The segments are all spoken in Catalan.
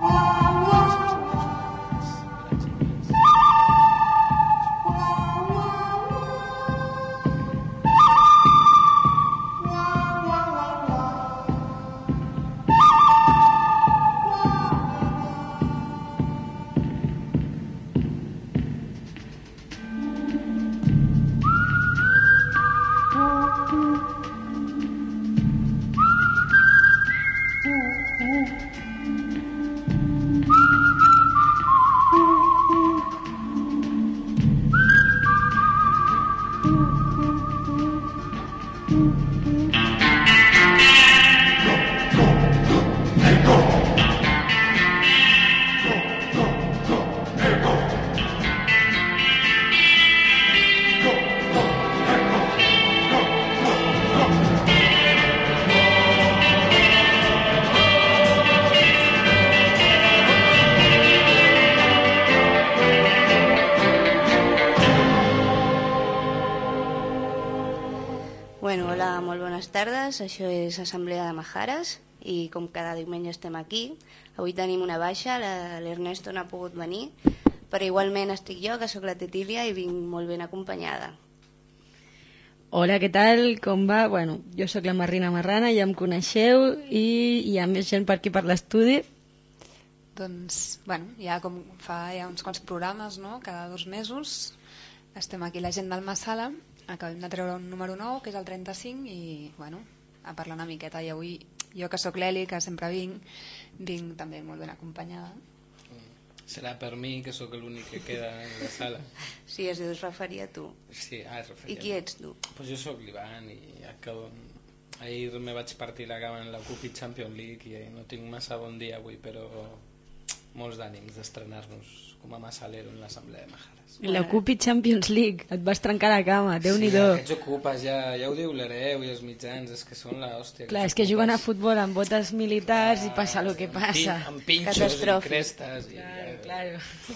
Bueno, hola, molt bones tardes. Això és Assemblea de Majares i com cada diumenge estem aquí. Avui tenim una baixa, l'Ernesto no ha pogut venir, però igualment estic jo, que sóc la Tetília i vinc molt ben acompanyada. Hola, què tal? Com va? Bueno, jo sóc la Marina Marrana, ja em coneixeu i hi ha més gent per aquí per l'estudi. Doncs, bueno, ja com fa ja uns quants programes, no? Cada 2 mesos estem aquí la gent del Massala. Acabem de treure un número 9, que és el 35, i bueno, a parlar una miqueta. I avui jo, que sóc l'Eli, que sempre vinc també molt ben acompanyada. Serà per mi, que sóc l'únic que queda en la sala. Sí, es referia a tu. Sí, es referia. I qui ets tu? Pues jo sóc l'Ivan i ahir me vaig partir la cama en la Cup Champions League i no tinc massa bon dia avui, però molts d'ànims d'estrenar-nos com a massalero en l'Assemblea de Majares. La Cup Champions League, et vas trencar la cama, Déu-n'hi-do. Sí, aquests ocupes ja ho diu l'hereu i els mitjans, és que són l'hòstia. Clar, és que juguen a futbol amb botes militars i passa el que passa. Amb pinxos i crestes. Claro.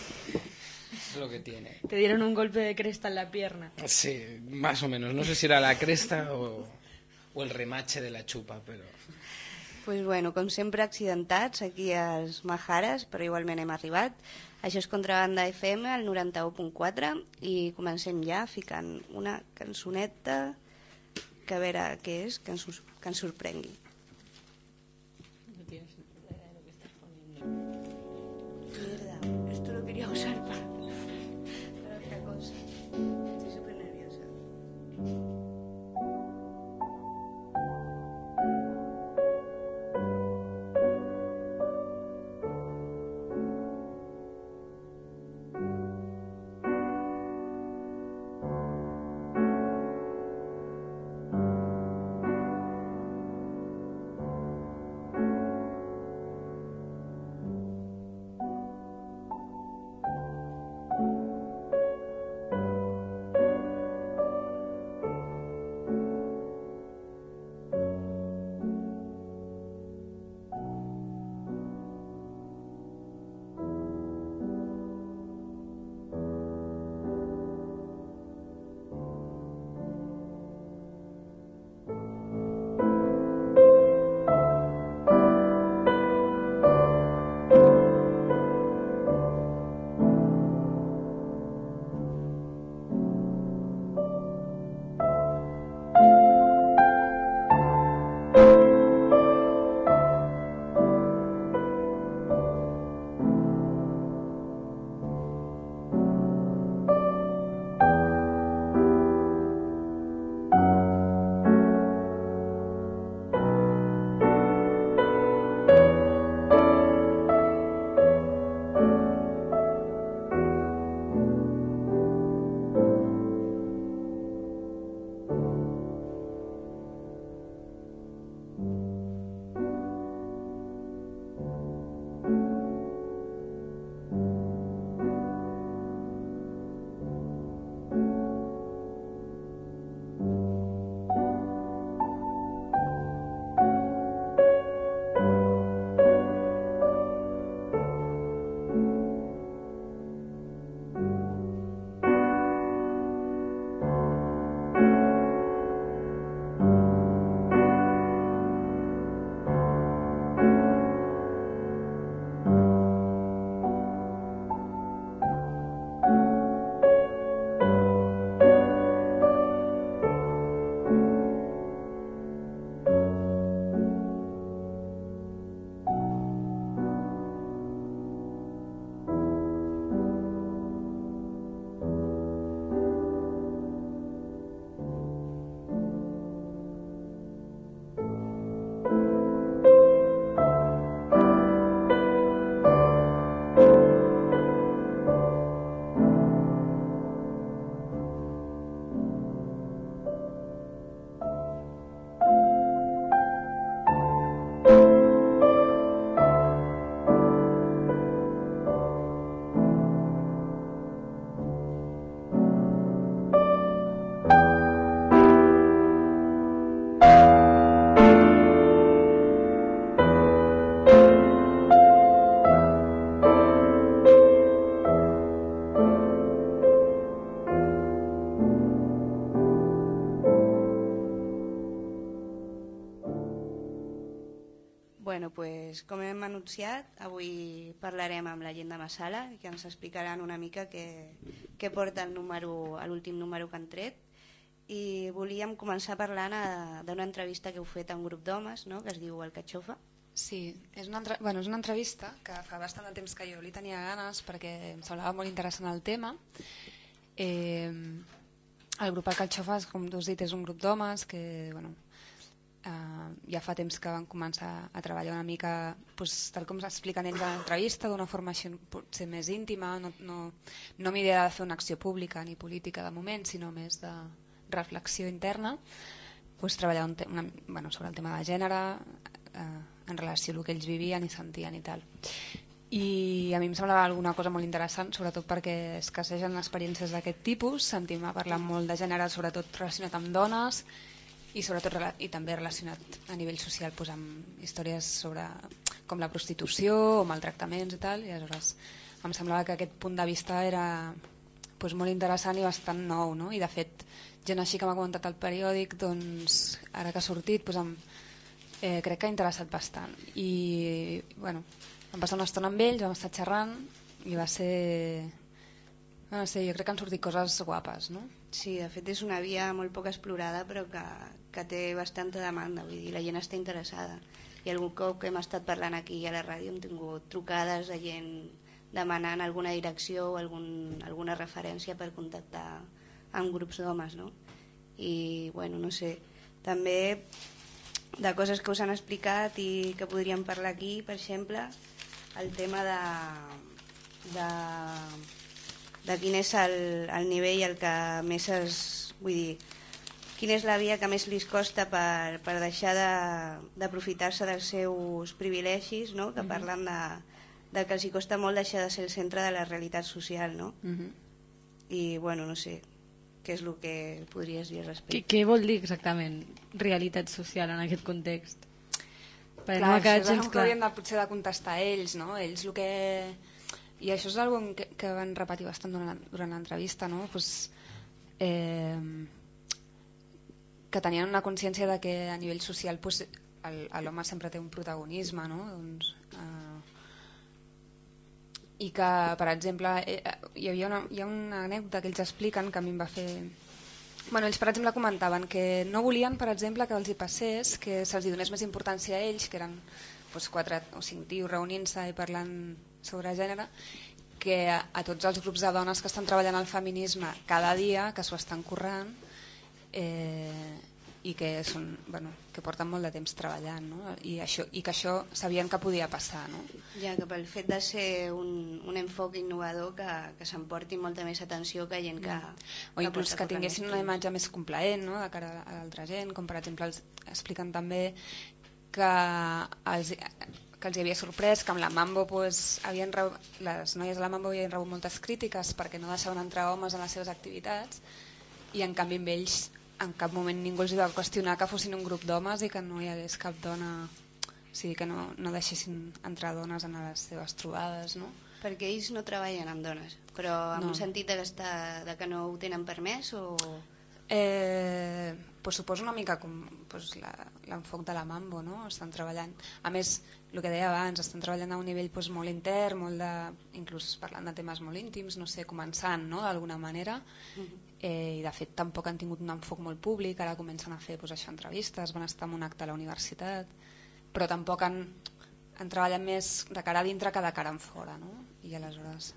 Es lo que tiene. Te dieron un golpe de cresta en la pierna. Sí, más o menos. No sé si era la cresta o el remache de la chupa, però... Pues bueno, com sempre accidentats aquí als Majares, però igualment hem arribat. Això és Contrabanda FM, el 91.4, i comencem ja ficant una cançoneta que a veure què és, que ens sorprengui. Mierda, esto lo quería usar para otra cosa. Estoy súper nerviosa. pues, com hem anunciat, avui parlarem amb la gent de Massala, que ens explicaran una mica què porta l'últim número que han tret. I volíem començar parlant d'una entrevista que heu fet a un grup d'homes, no?, que es diu El Catxofa. Sí, és una entrevista que fa bastant de temps que jo li tenia ganes perquè em semblava molt interessant el tema. El grup El Catxofa, com tu has dit, és un grup d'homes que ja fa temps que van començar a treballar una mica, tal com s'expliquen ells a l'entrevista, d'una forma potser més íntima, no amb idea de fer una acció pública ni política de moment, sinó més de reflexió interna, treballar sobre el tema de gènere en relació a el que ells vivien i sentien i tal. I a mi em semblava alguna cosa molt interessant, sobretot perquè escassegen experiències d'aquest tipus. Sentim a parlar molt de gènere, sobretot relacionat amb dones i també relacionat a nivell social amb històries sobre com la prostitució o maltractaments i tal, i aleshores em semblava que aquest punt de vista era molt interessant i bastant nou, no? I de fet gent així que m'ha comentat al periòdic, doncs ara que ha sortit crec que ha interessat bastant. I vam passar una estona amb ells, vam estar xerrant i va ser... jo crec que han sortit coses guapes, no? Sí, de fet és una via molt poc explorada però que té bastanta demanda, vull dir, la gent està interessada. I algun cop que hem estat parlant aquí a la ràdio hem tingut trucades de gent demanant alguna direcció o alguna referència per contactar amb grups d'homes, no? I, no sé, també de coses que us han explicat i que podríem parlar aquí, per exemple, el tema de quin és el nivell el que més vull dir, quina és la via que més li costa per deixar d'aprofitar-se dels seus privilegis, no? Que parlen de que els hi costa molt deixar de ser el centre de la realitat social, no? I, no sé, què és el que podries dir al respecte? Què vol dir exactament realitat social en aquest context? Clar, això és el que haurien potser de contestar ells, no? Ells el que... I això és una cosa que van repetir bastant durant l'entrevista, no? Que tenien una consciència de que a nivell social l'home sempre té un protagonisme, no? I que, per exemple, hi ha una anècdota que ells expliquen que a mi em va fer... ells, per exemple, comentaven que no volien, per exemple, que els hi passés, que se'ls donés més importància a ells, que eren 4 o 5 tios reunint-se i parlant sobre gènere, que a tots els grups de dones que estan treballant al feminisme cada dia, que s'ho estan currant, i que porten molt de temps treballant, no? I que això sabien que podia passar, no? Ja, que pel fet de ser un enfoc innovador que s'emporti molta més atenció que gent que... O inclús que tinguessin una imatge més complaent, no?, de cara a l'altra gent, com per exemple expliquen també que els havia sorprès que amb la Mambo les noies de la Mambo havien rebut moltes crítiques perquè no deixaven entrar homes en les seves activitats, i en canvi amb ells en cap moment ningú els va qüestionar que fossin un grup d'homes i que no hi hagués cap dona, o sigui, que no deixessin entrar dones en les seves trobades, no? Perquè ells no treballen amb dones, però en un sentit de que no ho tenen permès o... Suposo una mica com l'enfoc de la Mambo, no? Estan treballant, a més, el que deia abans, estan treballant a un nivell molt intern, inclús parlant de temes molt íntims, no sé, començant, no?, d'alguna manera, i de fet tampoc han tingut un enfoc molt públic, ara comencen a fer entrevistes, van estar en un acte a la universitat, però tampoc han treballat més de cara a dintre que de cara en fora, no? I aleshores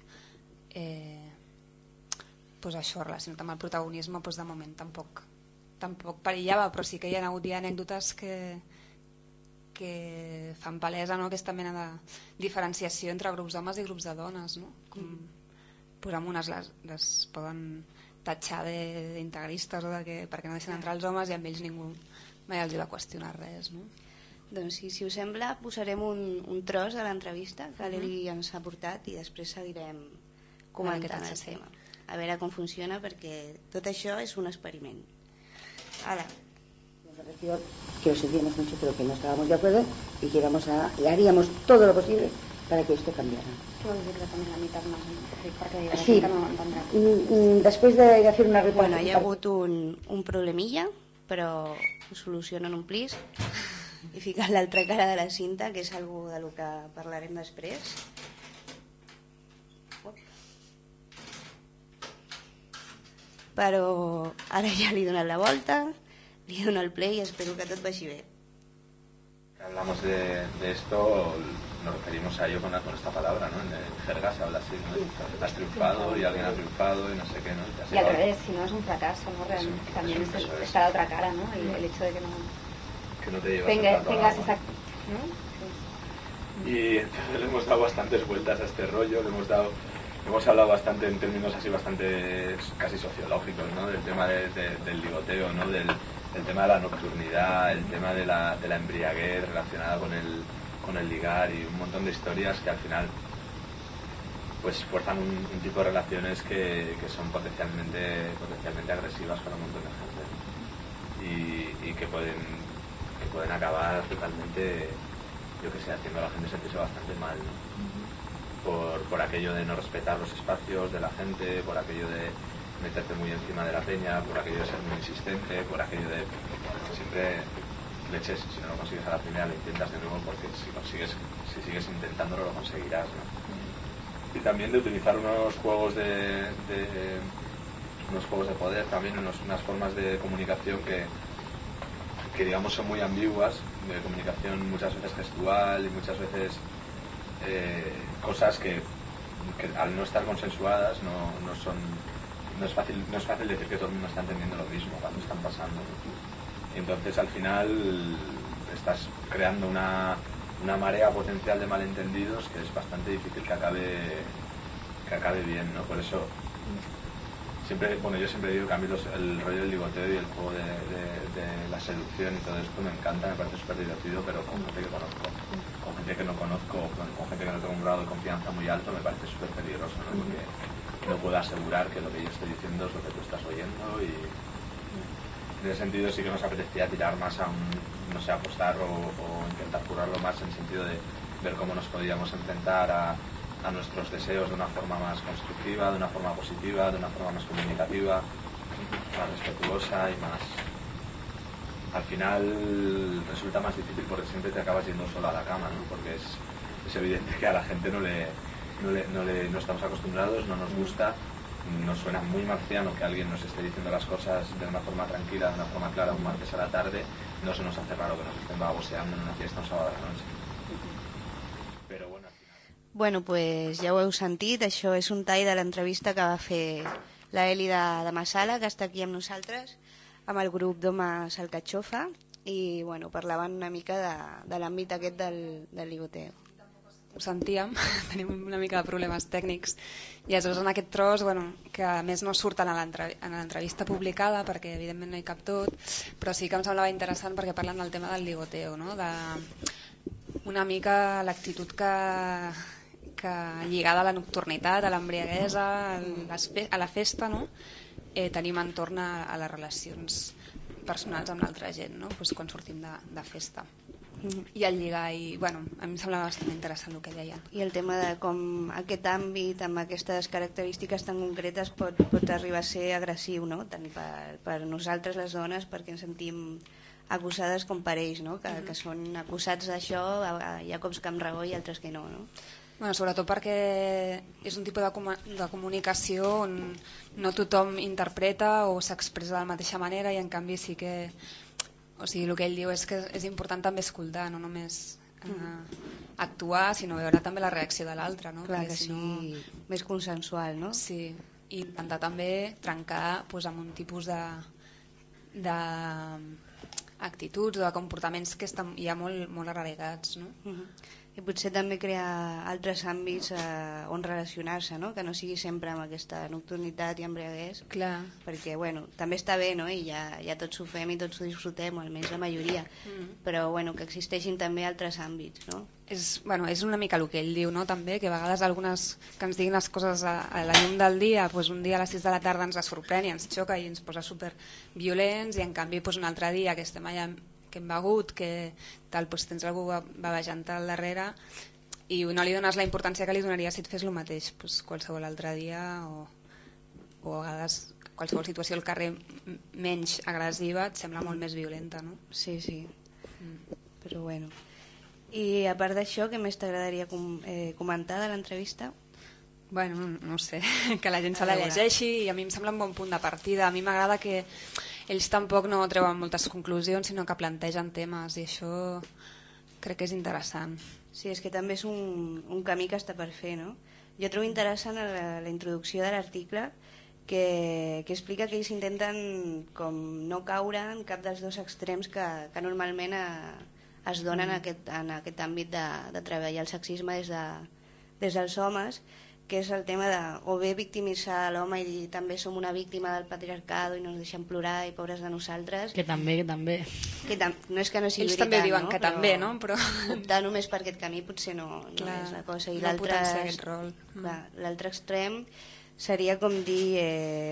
això relacionat amb el protagonisme de moment tampoc perillava, però sí que hi ha hagut anècdotes que fan palesa, no?, aquesta mena de diferenciació entre grups d'homes i grups de dones, no? Amb unes les poden tatxar d'integristes o perquè no deixen entrar els homes, i amb ells ningú mai els va qüestionar res, no? Doncs si us sembla posarem un tros de l'entrevista que l'Eli ens ha portat i després seguirem comentant el tema, a veure com funciona, perquè tot això és un experiment. Ara. Me pareció que os sentíamos mucho, pero que no estábamos de acuerdo y que y haríamos todo lo posible para que esto cambiara. Puedo decirlo también la mitad más, porque sí. No entendrá. Después de hacer una reportaje... Hi ha hagut un problemilla, però ho solucionen un plis. i ficar l'altra cara de la cinta, que és algo de lo que parlarem després. Però ara ja li he donat la volta, li he donat el play i espero que tot vagi bé. Hablamos de esto, nos referimos a ello con esta palabra, ¿no? En jerga se habla así, ¿no? Has triunfado y alguien ha triunfado y no sé qué, ¿no? Y al revés, si no es un fracaso, ¿no? Realmente sí, también está la otra cara, ¿no? El hecho de que no te llevas tengas esa... ¿no? Sí. Y entonces le hemos dado bastantes vueltas a este rollo, hemos hablado bastante en términos así bastante casi sociológicos, ¿no? Del tema del ligoteo, ¿no? Del tema de la nocturnidad, el tema de la embriaguez relacionada con el ligar y un montón de historias que al final pues fuerzan un tipo de relaciones que son potencialmente agresivas para un montón de gente y que pueden acabar totalmente, yo que sé, haciendo a la gente sentirse bastante mal, ¿no? Por aquello de no respetar los espacios de la gente, por aquello de meterte muy encima de la peña, por aquello de ser muy insistente, por aquello de siempre leches, si no lo consigues a la primera lo intentas de nuevo, porque si sigues intentándolo lo conseguirás, ¿no? Y también de utilizar unos juegos de poder, también unas formas de comunicación que digamos son muy ambiguas, de comunicación muchas veces gestual y muchas veces cosas que al no estar consensuadas no es fácil decir que todo el mundo está entendiendo lo mismo cuando están pasando, ¿no? Entonces al final estás creando una marea potencial de malentendidos que es bastante difícil que acabe bien, ¿no? Por eso yo siempre digo que a mí el rollo del ligoteo y el juego de la seducción y todo esto me encanta, me parece súper divertido, pero con gente que conozco, con gente que no conozco, con gente que no tengo un grado de confianza muy alto, me parece súper peligroso, ¿no? Porque no puedo asegurar que lo que yo estoy diciendo es lo que tú estás oyendo y en ese sentido sí que nos apetecía tirar más apostar o intentar curarlo más en el sentido de ver cómo nos podíamos enfrentar a nuestros deseos de una forma más constructiva, de una forma positiva, de una forma más comunicativa, más respetuosa y más... Al final resulta más difícil porque siempre te acabas yendo solo a la cama, ¿no? Porque es evidente que a la gente no estamos acostumbrados, no nos gusta, nos suena muy marciano que alguien nos esté diciendo las cosas de una forma tranquila, de una forma clara un martes a la tarde, no se nos hace raro que nos estén baboseando en una fiesta un sábado a la noche. Però bueno, al final... Bueno, pues ja ho heu sentit, això és un tall de l'entrevista que va fer la Eli de Massala, que està aquí amb nosaltres, amb el grup d'homes Alcachofa, i bueno, parlaven una mica de l'àmbit aquest del ligoteo. Ho sentíem, tenim una mica de problemes tècnics i aleshores en aquest tros, que a més no surten a l'entrevista publicada perquè evidentment no hi cap tot, però sí que em semblava interessant perquè parlen del tema del ligoteo, no? Una mica l'actitud que lligada a la nocturnitat, a l'embriaguesa, a la festa, no? Tenim entorn a les relacions personals amb l'altra gent, no? Pues quan sortim de festa. I el lligar, i a mi em semblava bastant interessant el que deien. I el tema de com aquest àmbit amb aquestes característiques tan concretes pot arribar a ser agressiu, no? Tant per nosaltres les dones, perquè ens sentim acusades com per ells, no? Que són acusats d'això, hi ha cops que amb raó i altres que no, no? Sobretot perquè és un tipus de comunicació on no tothom interpreta o s'expressa de la mateixa manera i en canvi sí que... O sigui, el que ell diu és que és important també escoltar, no només actuar, sinó veure també la reacció de l'altre, no? Clar, que sigui més consensual, no? Sí, i intentar també trencar amb un tipus d'actituds o de comportaments que hi ha molt arraigats, no? I potser també crear altres àmbits on relacionar-se, no? Que no sigui sempre amb aquesta nocturnitat i embriaguez. Clar. Perquè, també està bé, no? I ja tots ho fem i tots ho disfrutem, o almenys la majoria. Però, que existeixin també altres àmbits, no? És una mica el que ell diu, no? També, que a vegades que ens diguin les coses a la llum del dia, un dia a les 6 de la tarda ens sorprèn i ens xoca i ens posa super violents, i en canvi un altre dia que estem allà que hem begut, que tal, tens algú bavejant al darrere i no li dones la importància que li donaria si et fes el mateix qualsevol altre dia o a vegades qualsevol situació al carrer menys agressiva et sembla molt més violenta, no? Sí. però bueno. I a part d'això, què més t'agradaria comentar de l'entrevista? Bueno, no sé, que la gent se la llegeixi i a mi em sembla un bon punt de partida. A mi m'agrada que ells tampoc no treuen moltes conclusions, sinó que plantegen temes i això crec que és interessant. Sí, és que també és un camí que està per fer, no? Jo trobo interessant la introducció de l'article que explica que ells intenten com no caure en cap dels dos extrems que normalment es donen en aquest àmbit de treballar el sexisme des dels homes, que és el tema de o bé victimitzar l'home i també som una víctima del patriarcado i no ens deixem plorar i pobres de nosaltres. Que també. No és que no sigui ells veritat, també diuen no? que també, no? Però optar només per aquest camí potser no és la cosa. I no potenciar aquest rol. L'altre extrem seria com dir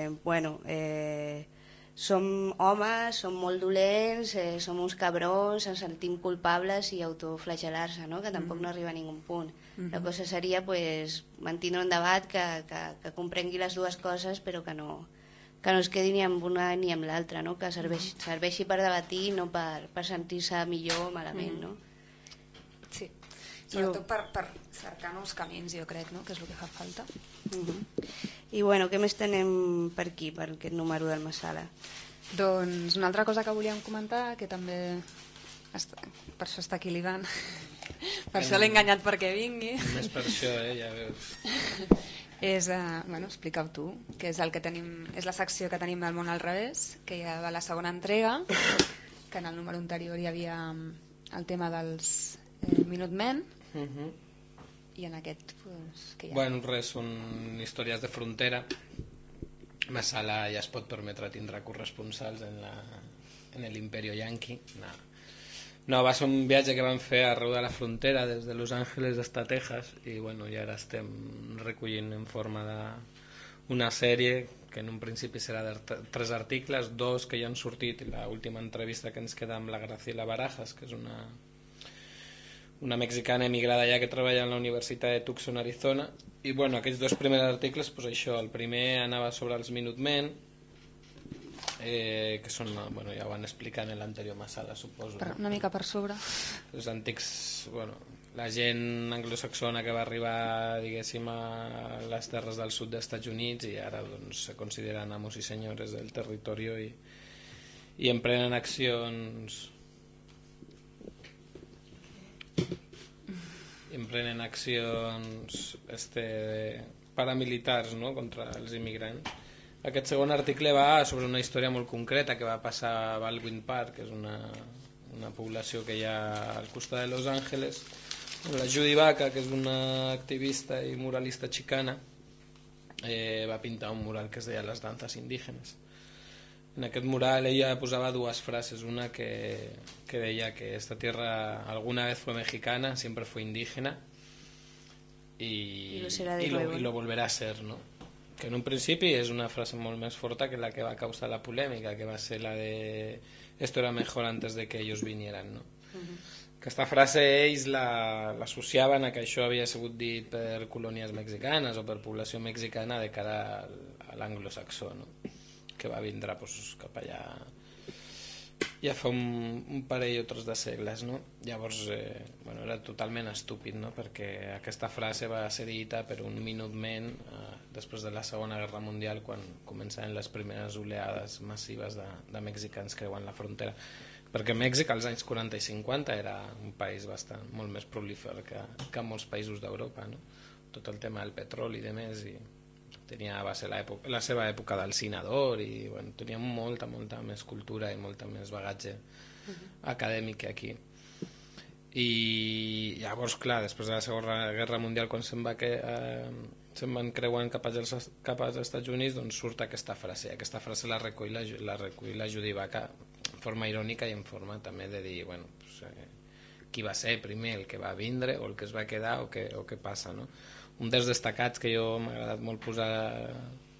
som homes, som molt dolents, som uns cabrons, ens sentim culpables i autoflagelar-se, no? Que tampoc no arriba a ningú punt. La cosa seria mantenir un debat que comprengui les dues coses però que no es quedi ni amb una ni amb l'altra, no? Que serveixi per debatir, no per sentir-se millor o malament, no? Sí, sobretot per cercar nous camins, jo crec, no? Que és el que fa falta. I bueno, què més tenem per aquí, per aquest número del Massala? Doncs una altra cosa que volíem comentar, que també per això està aquí l'Ivan, per això l'he enganyat perquè vingui. Només per això, ja veus. És, explica-ho tu, que és el que tenim, és la secció que tenim del Món al revés, que ja va la segona entrega, que en el número anterior hi havia el tema dels Minutemen, i en aquest que hi ha... Bueno, res, són històries de frontera. Massala ja es pot permetre tindre corresponsals en l'Imperio Yankee. No, va ser un viatge que vam fer arreu de la frontera, des de Los Ángeles fins a Texas, i bueno, ja ara estem recollint en forma d'una sèrie que en un principi serà de 3 articles, 2 que ja han sortit, i l'última entrevista que ens queda amb la Graciela Barajas, que és una mexicana emigrada allà que treballa en la Universitat de Tucson, Arizona, i bueno, aquests 2 primers articles, doncs això, el primer anava sobre els Minutemen, que són, bueno, ja ho van explicar en l'anterior Massala, suposo. Una mica per sobre. Els antics, bueno, la gent anglosaxona que va arribar, diguéssim, a les terres del sud dels Estats Units i ara doncs se consideren amos i senyores del territori i emprenen accions paramilitars, no?, contra els immigrants. Aquest segon article va sobre una història molt concreta que va passar a Baldwin Park, que és una població que hi ha al costat de Los Ángeles. La Judy Baca, que és una activista i muralista xicana, va pintar un mural que es deia Les danzas indígenes. En aquest mural ella posava 2 frases, una que deia que esta tierra alguna vez fue mexicana, siempre fue indígena y lo volverá a ser, ¿no? Que en un principi és una frase molt més forta que la que va causar la polèmica, que va ser la de esto era mejor antes de que ellos vinieran, no? Aquesta frase ells l'associaven a que això havia sigut dit per colònies mexicanes o per població mexicana de cara a l'anglosaxó, no?, que va vindre cap allà ja fa un parell o 3 de segles, no? Llavors era totalment estúpid, no?, perquè aquesta frase va ser dita per un Minutemen després de la Segona Guerra Mundial, quan començaven les primeres oleades massives de mexicans creuant la frontera, perquè Mèxic als anys 40 i 50 era un país molt més prolífer que molts països d'Europa, no? Tot el tema del petroli i de més, i va ser la seva època del senador i bueno, tenia molta més cultura i molta més bagatge acadèmic que aquí. I llavors, clar, després de la Segona Guerra Mundial, quan se'n van creuant cap als Estats Units, doncs surt aquesta frase. Aquesta frase la recull la Judy Baca en forma irònica i en forma també de dir, bueno, qui va ser primer, el que va vindre o el que es va quedar o què passa, no? Un dels destacats que jo m'ha agradat molt posar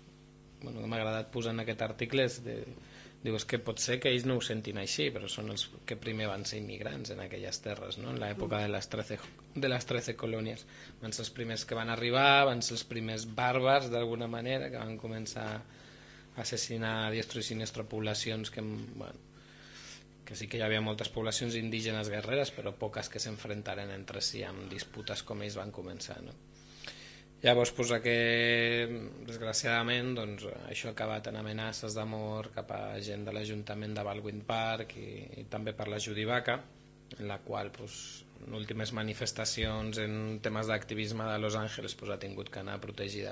en aquest article és és que pot ser que ells no ho sentin així, però són els que primer van ser immigrants en aquelles terres, no? En l'època de les 13 colònies van ser els primers que van arribar, van ser els primers bàrbars d'alguna manera, que van començar a assassinar a diestro i siniestro poblacions que que sí que hi havia moltes poblacions indígenes guerreres, però poques que s'enfrontaren entre si amb disputes com ells van començar, no? Llavors, desgraciadament, això ha acabat en amenaces de mort cap a gent de l'Ajuntament de Baldwin Park i també per la Judy Baca, en la qual en últimes manifestacions en temes d'activisme de Los Angeles ha tingut que anar protegida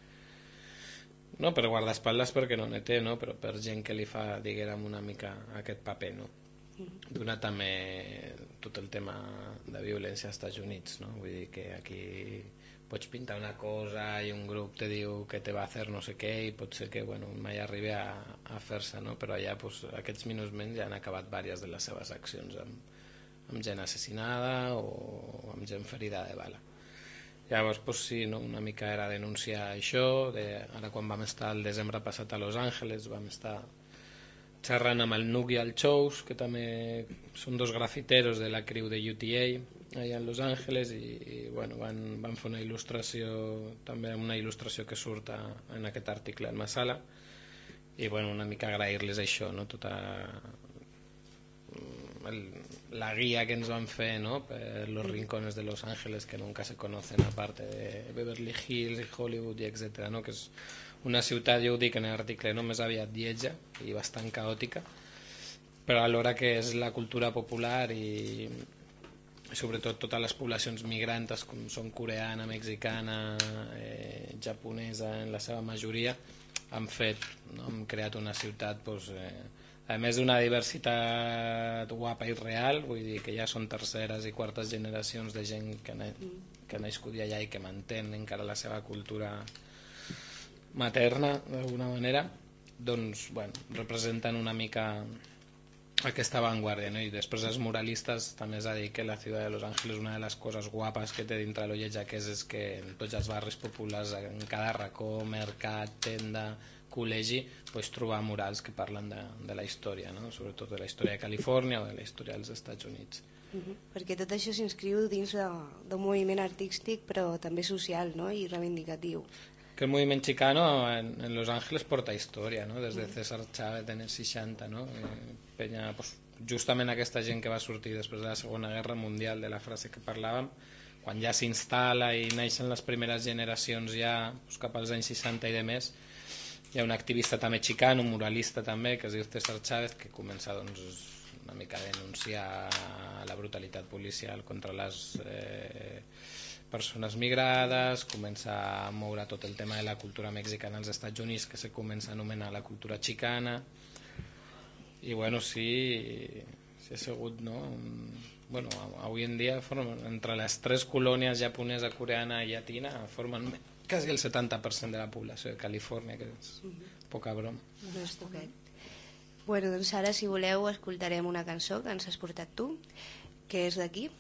no per guardaespatlles perquè no n'hi té, no? Però per gent que li fa, diguem, una mica aquest paper, no? Donat també tot el tema de violència als Estats Units, no? Vull dir que aquí pots pintar una cosa i un grup te diu que te va a fer no sé què i pot ser que mai arribi a fer-se, no? Però allà aquests MINUSMEN ja han acabat diverses de les seves accions amb gent assassinada o amb gent ferida de bala. Llavors sí, no? Una mica era denunciar això. Ara quan vam estar el desembre passat a Los Angeles vam estar xerrant amb el Nuke i el Chose, que també són dos grafiteros de la crew de UTA allà a Los Angeles i van fer una il·lustració, també una il·lustració que surt en aquest article en Masala, i una mica agrair-les això, no? Tota la guía que ens van fer, ¿no? Per los rincones de Los Ángeles que nunca se conocen aparte de Beverly Hills i Hollywood i etcètera, no? Que és una ciutat, jo ho dic en l'article, no? Més aviat lletja i bastant caòtica, però alhora que és la cultura popular i sobretot totes les poblacions migrantes com són coreana, mexicana, japonesa en la seva majoria, han fet, no? Han creat una ciutat a més d'una diversitat guapa i real, vull dir que ja són terceres i quartes generacions de gent que ha nascut allà i que mantén encara la seva cultura materna d'alguna manera, representen una mica aquesta avantguàrdia, no? I després els muralistes també és a dir que la ciutat de Los Ángeles, una de les coses guapes que té dintre l'Olleja que és que en tots els barris populars, en cada racó, mercat, tenda, col·legi, trobar murals que parlen de la història, no? Sobretot de la història de Califòrnia o de la història dels Estats Units. Perquè tot això s'inscriu dins d'un moviment artístic però també social, no? I reivindicatiu. Que el moviment chicano en Los Ángeles porta història, no? Des de César Chávez en els 60, no? Penya, justament aquesta gent que va sortir després de la Segona Guerra Mundial, de la frase que parlàvem, quan ja s'instal·la i naixen les primeres generacions ja cap als anys 60 i de més, hi ha un activista també chicano, un muralista també, que es diu César Chávez, que comença una mica a denunciar la brutalitat policial contra les persones migrades, comença a moure tot el tema de la cultura mexicana als Estats Units, que se comença a anomenar la cultura chicana, i sí ha sigut, no? Avui en dia entre les tres colònies japonesa, coreana i llatina formen quasi el 70% de la població de Califòrnia, que és poca broma. No és poquet. Doncs ara, si voleu, escoltarem una cançó que ens has portat tu, que és d'aquí.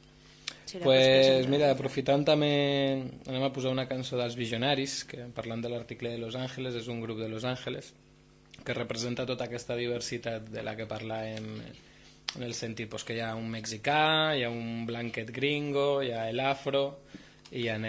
Mira, aprofitant també anem a posar una cançó dels Visionaris, que parlant de l'article de Los Ángeles, és un grup de Los Ángeles que representa tota aquesta diversitat de la que parlàvem, en el sentit que hi ha un mexicà, hi ha un blanquet gringo, hi ha l'afro i hi ha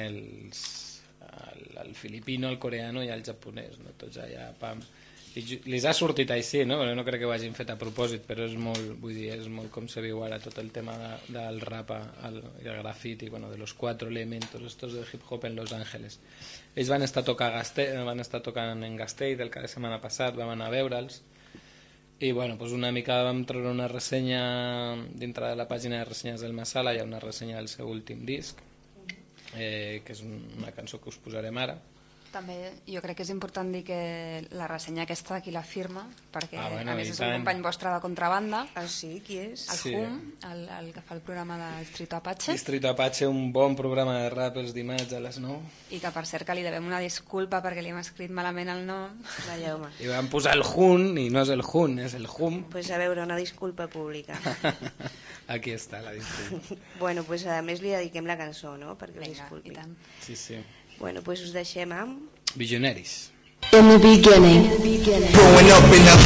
el filipino, el coreano i el japonès, no? Tots allà, pam. I ha sortit així, no? No crec que ho hagin fet a propòsit, però és molt, vull dir, és molt com se viu ara tot el tema del rap i el graffiti, de los 4 elementos estos de hip hop en Los Ángeles. Ells van estar tocant en Gasteiz el cada setmana passat, vam anar a veure'ls i una mica vam treure una ressenya dintre de la pàgina de ressenyes del Masala, hi ha una ressenya del seu últim disc, que és una cançó que us posarem ara. També jo crec que és important dir que la ressenya aquesta qui la firma, perquè a més és un company vostre de Contrabanda. Ah, sí? Qui és? El Hum, el que fa el programa de Distrito Apache. Distrito Apache, un bon programa de rap els dimarts a les 9. I que per cert que li devem una disculpa perquè li hem escrit malament el nom. I vam posar el Hun i no és el Hun, és el Hum. Pues a veure, una disculpa pública. Aquí està la disculpa. Pues a més li dediquem la cançó, no? Perquè la disculpi. I tant. Sí. Pues us deixem amb Visionaris. In the beginning, growing up in the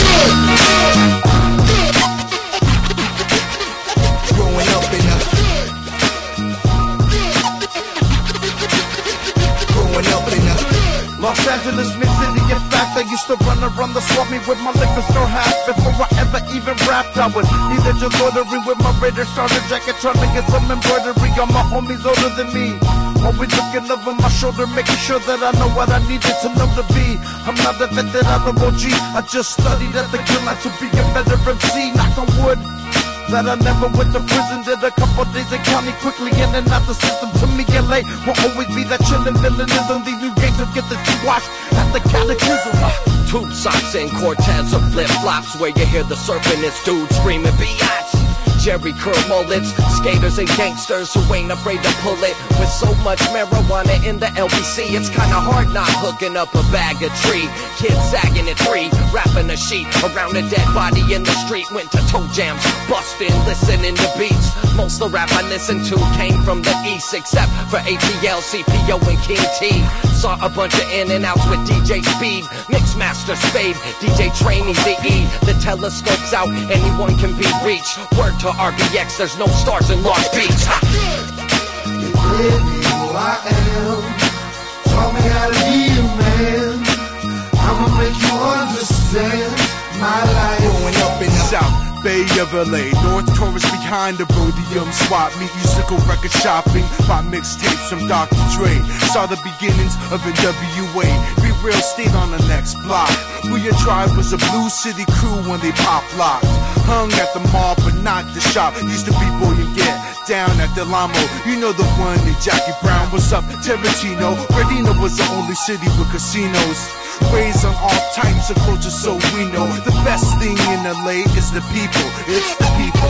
Los Angeles, mid-city, in fact, I used to run around the swap meet with my liquor store hat. Before I ever even rapped, I would be there just loitering with my Raider starter jacket, trying to get some embroidery on my homies older than me. Always looking over my shoulder, making sure that I know what I needed to know to be. I'm not a veteran OG, I just studied at the Guild to be a better MC. Knock on wood that I never went to prison. Did a couple days in county, quickly in and out the system. To me, LA will always be that chillin' villainism. These new gangsters get the washed at the cataclysm. Tube socks and Cortez or flip-flops, where you hear the surfingest dudes screaming biatch. Jerry curl mullets, skaters and gangsters who ain't afraid to pull it. With so much marijuana in the LBC, it's kinda hard not hooking up a bag of tree. Kids sagging at 3, wrapping a sheet around a dead body in the street. Went to toe jams, busting, listening to beats. Most of the rap I listened to came from the East, except for ATL, CPO, and King T. Saw a bunch of in and outs with DJ Speed, Mixmaster Spade, DJ Trainee ZE. The telescope's out, anyone can be reached. Word to RBX, there's no stars in Long Beach. You live who I am. Taught me how to be a man. I'ma make you understand my life. Growing up in the South Bay of LA, North Taurus behind the Rhodium Swap meet, musical record shopping, buy mixtapes from Dr. Dre. Saw the beginnings of NWA. Be Real stayed on the next block. We a tribe was a Blue City crew when they pop locked. Hung at the mall but not the shop. Used to be boy and get down at the Lamo. You know the one that Jackie Brown was up. Tarantino, Radina was the only city with casinos. Raised on all types of culture, so we know the best thing in LA is the people. It's the people.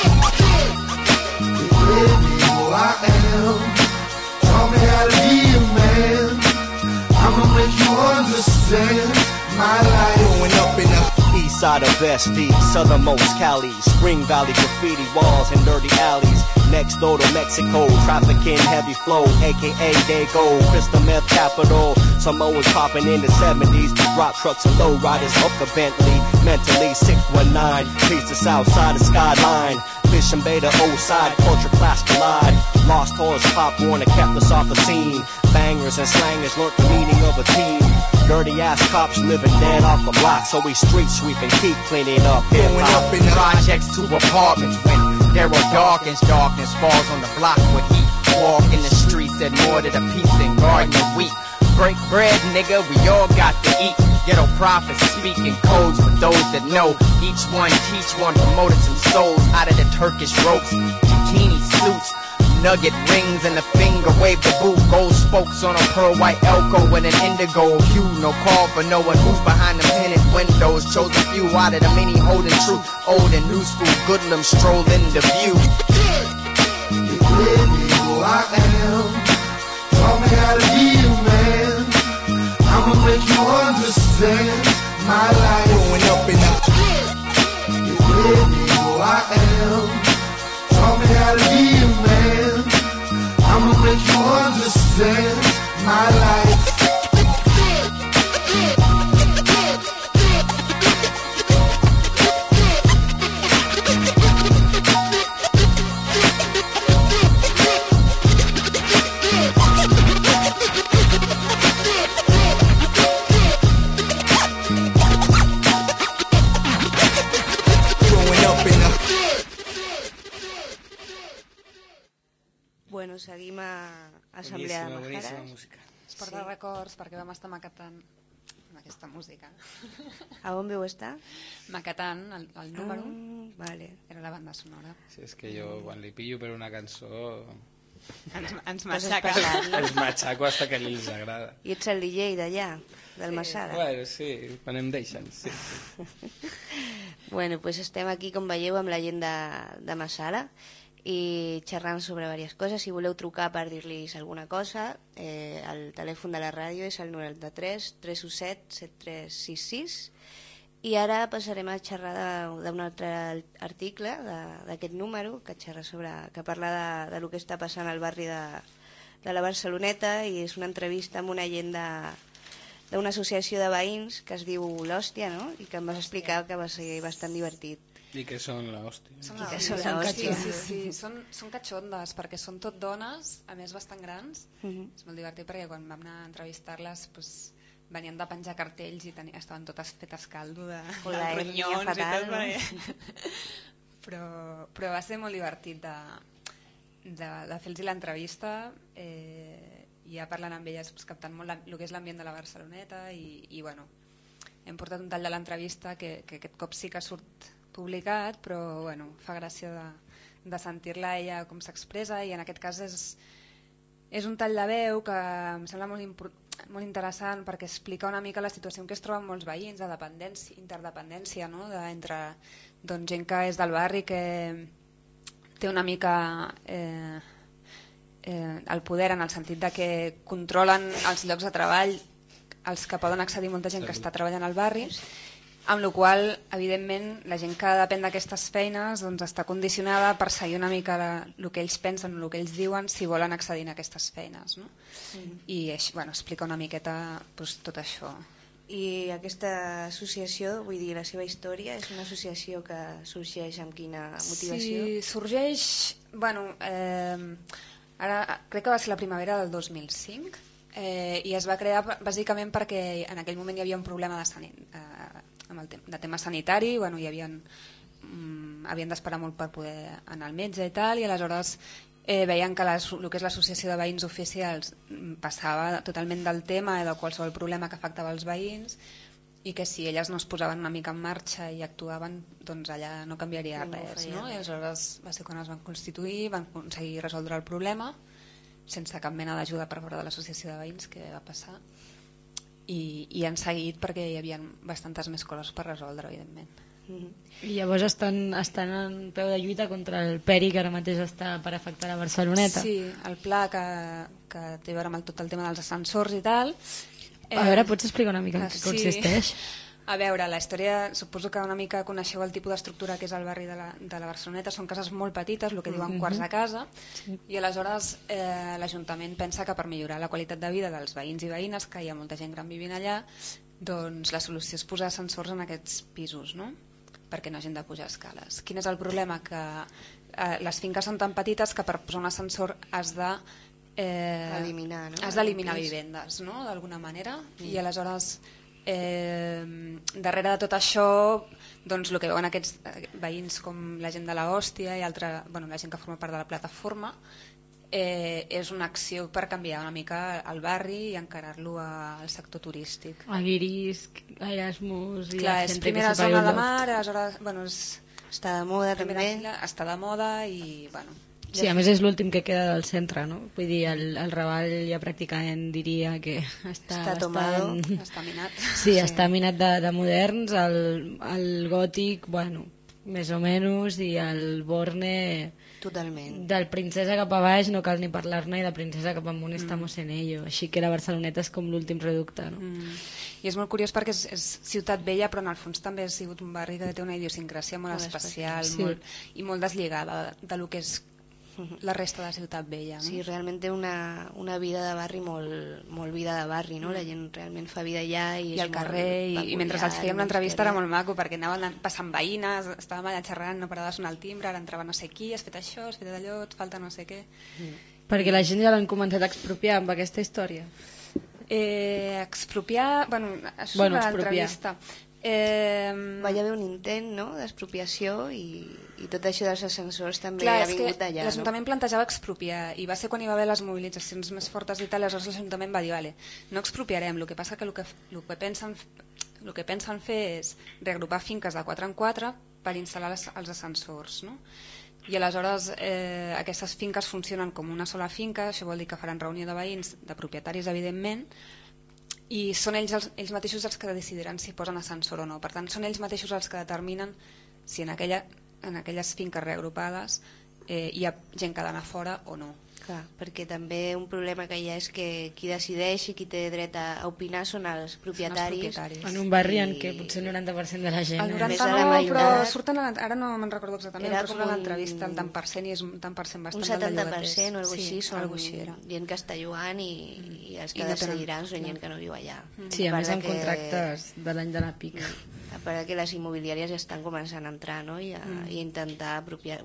You live who I am. Taught me how to be a man. I'ma make you understand my life. Growing up in the east side of SD, southernmost Cali, Spring Valley graffiti walls and dirty alleys. Next door to Mexico, trafficking heavy flow, aka Dago, crystal meth capital. Samoa's popping in the 70s, drop trucks and low riders up the Bentley. Mentally 619, peace the south side of Skyline. Mission Bay to old side, culture class collide. Lost cause, Pop Warner kept us off the scene. Bangers and slangers learned the meaning of a team. Dirty ass cops living dead off the block, so we street sweeping, keep cleaning up. Going up in the projects to apartments when there are darkness falls on the block where he walk in the streets that more to the peace than garden and wheat. Break bread, nigga, we all got to eat. Ghetto prophets speaking codes for those that know. Each one teach one, promoted some souls out of the Turkish ropes. Bikini suits, nugget rings and a finger wave the boot. Gold spokes on a pearl white Elko and an indigo hue. No call for no one who's behind the tinted windows. Chose a few out of the many holding truth. Old and new school Goodlum strolled into view. You live who I am. Taught me how to be a man. I'ma make you understand my life. Growing up in the you live who I am. Taught me how to be a man. I'ma make you understand my life. Bueno, seguim a Assemblea de Majares. És per de records, perquè vam estar maquetant amb aquesta música. A on veu estar? Maquetant el número. Vale. Era la banda sonora. Sí, és que jo quan li pillo per una cançó ens matxaca. Els matxaco hasta que els agrada. I ets el DJ d'allà, del Massara. Bueno, sí, quan em deixen, sí. Bueno, pues estem aquí, com veieu, amb la gent de Massara i xerrant sobre diverses coses. Si voleu trucar per dir-los alguna cosa, el telèfon de la ràdio és el 93 317 7366. I ara passarem a xerrar d'un altre article d'aquest número que parla de lo que està passant al barri de la Barceloneta, i és una entrevista amb una gent d'una associació de veïns que es diu l'Hòstia, no? I que em vas explicar que va ser bastant divertit. I que són l'hòstia. Són catxondes, perquè són tot dones, a més bastant grans. És molt divertit perquè quan vam anar a entrevistar-les venien de penjar cartells i estaven totes fetes caldo de ronyons i tot. Però va ser molt divertit de fer-los l'entrevista, ja parlant amb elles, captant molt el que és l'ambient de la Barceloneta, i bueno, hem portat un tall de l'entrevista que aquest cop sí que surt publicat, però bueno, fa gràcia de sentir-la ella com s'expressa, i en aquest cas és un tall de veu que em sembla molt interessant perquè explica una mica la situació en què es troben molts veïns de interdependència, no? Entre gent que és del barri, que té una mica el poder en el sentit de que controlen els llocs de treball als que poden accedir molta gent que està treballant al barri, amb la qual cosa, evidentment, la gent que depèn d'aquestes feines està condicionada per seguir una mica el que ells pensen, el que ells diuen, si volen accedir a aquestes feines, no? I explica una miqueta tot això. I aquesta associació, vull dir, la seva història, és una associació que sorgeix amb quina motivació? Sí, sorgeix, ara crec que va ser la primavera del 2005, i es va crear bàsicament perquè en aquell moment hi havia un problema de tema sanitari, hi havien d'esperar molt per poder anar al metge i tal, i aleshores veien que el que és l'associació de veïns oficials passava totalment del tema i de qualsevol problema que afectava els veïns, i que si elles no es posaven una mica en marxa i actuaven, doncs allà no canviaria res, no? I aleshores va ser quan es van constituir, van aconseguir resoldre el problema sense cap mena d'ajuda per part de l'associació de veïns, que va passar, i han seguit perquè hi havia bastantes més coses per resoldre, evidentment. I llavors estan en peu de lluita contra el PERI, que ara mateix està per afectar la Barceloneta. Sí, el pla que té a veure amb tot el tema dels ascensors i tal. A veure, pots explicar una mica en què consisteix? A veure, la història, suposo que una mica coneixeu el tipus d'estructura que és el barri de la Barceloneta. Són cases molt petites, el que diuen quarts de casa, i aleshores l'Ajuntament pensa que per millorar la qualitat de vida dels veïns i veïnes, que hi ha molta gent gran vivint allà, doncs la solució és posar ascensors en aquests pisos, no? Perquè no hagin de pujar escales. Quin és el problema? Que les finques són tan petites que per posar un ascensor has d'eliminar vivendes, no? D'alguna manera, i aleshores darrere de tot això, doncs el que veuen aquests veïns com la gent de la Hòstia i la gent que forma part de la plataforma, és una acció per canviar una mica el barri i encarar-lo al sector turístic. A Guiris, a Erasmus... Clar, és primera zona de mar, aleshores està de moda també. Està de moda i bueno... Sí, a més és l'últim que queda del centre, no? Vull dir, el Raval ja pràcticament diria que està tomado, està minat. Sí, està minat de moderns, el Gòtic, bueno, més o menys, i el Borne... Totalment. Del Princesa cap a baix no cal ni parlar-ne, i de Princesa cap amunt estamos en ello. Així que la Barceloneta és com l'últim reducte, no? I és molt curiós perquè és ciutat vella, però en el fons també ha sigut un barri que té una idiosincràsia molt especial, i molt deslligada de lo que és la resta de Ciutat Vella, no? Sí, realment té una vida de barri molt vida de barri, no? La gent realment fa vida allà i al carrer, i mentre els fèiem l'entrevista era molt maco perquè anaven passant veïnes, estàvem allà xerrant, no parava de sonar el timbre, ara entrava no sé qui, has fet això, has fet allò, et falta no sé què. Perquè la gent ja l'han començat a expropiar amb aquesta història. Expropiar, bueno, això és l'entrevista. Va haver un intent, no?, d'expropiació, i tot això dels ascensors també ha vingut d'allà. L'Ajuntament plantejava expropiar, i va ser quan hi va haver les mobilitzacions més fortes i tal, aleshores l'Ajuntament va dir, vale, no expropiarem, el que passa que el que pensen fer és reagrupar finques de 4 en 4 per instal·lar els ascensors, no? I aleshores aquestes finques funcionen com una sola finca, això vol dir que faran reunió de veïns, de propietaris evidentment, i són ells mateixos els que decidiran si posen ascensor o no. Per tant, són ells mateixos els que determinen si en aquelles finques reagrupades hi ha gent que ha d'anar fora o no. Clar, perquè també un problema que hi ha és que qui decideix i qui té dret a opinar són els propietaris. En un barri en què potser el 90% de la gent... El 99, però surten, ara no me'n recordo exactament, però surt a l'entrevista el tant per cent i és un tant per cent bastant de llogaters. Un 70% o alguna així, són gent que està llogant i els que decidiran són gent que no viu allà. Sí, a més amb contractes de l'any de la pic. A part que les immobiliàries ja estan començant a entrar, no? I intentar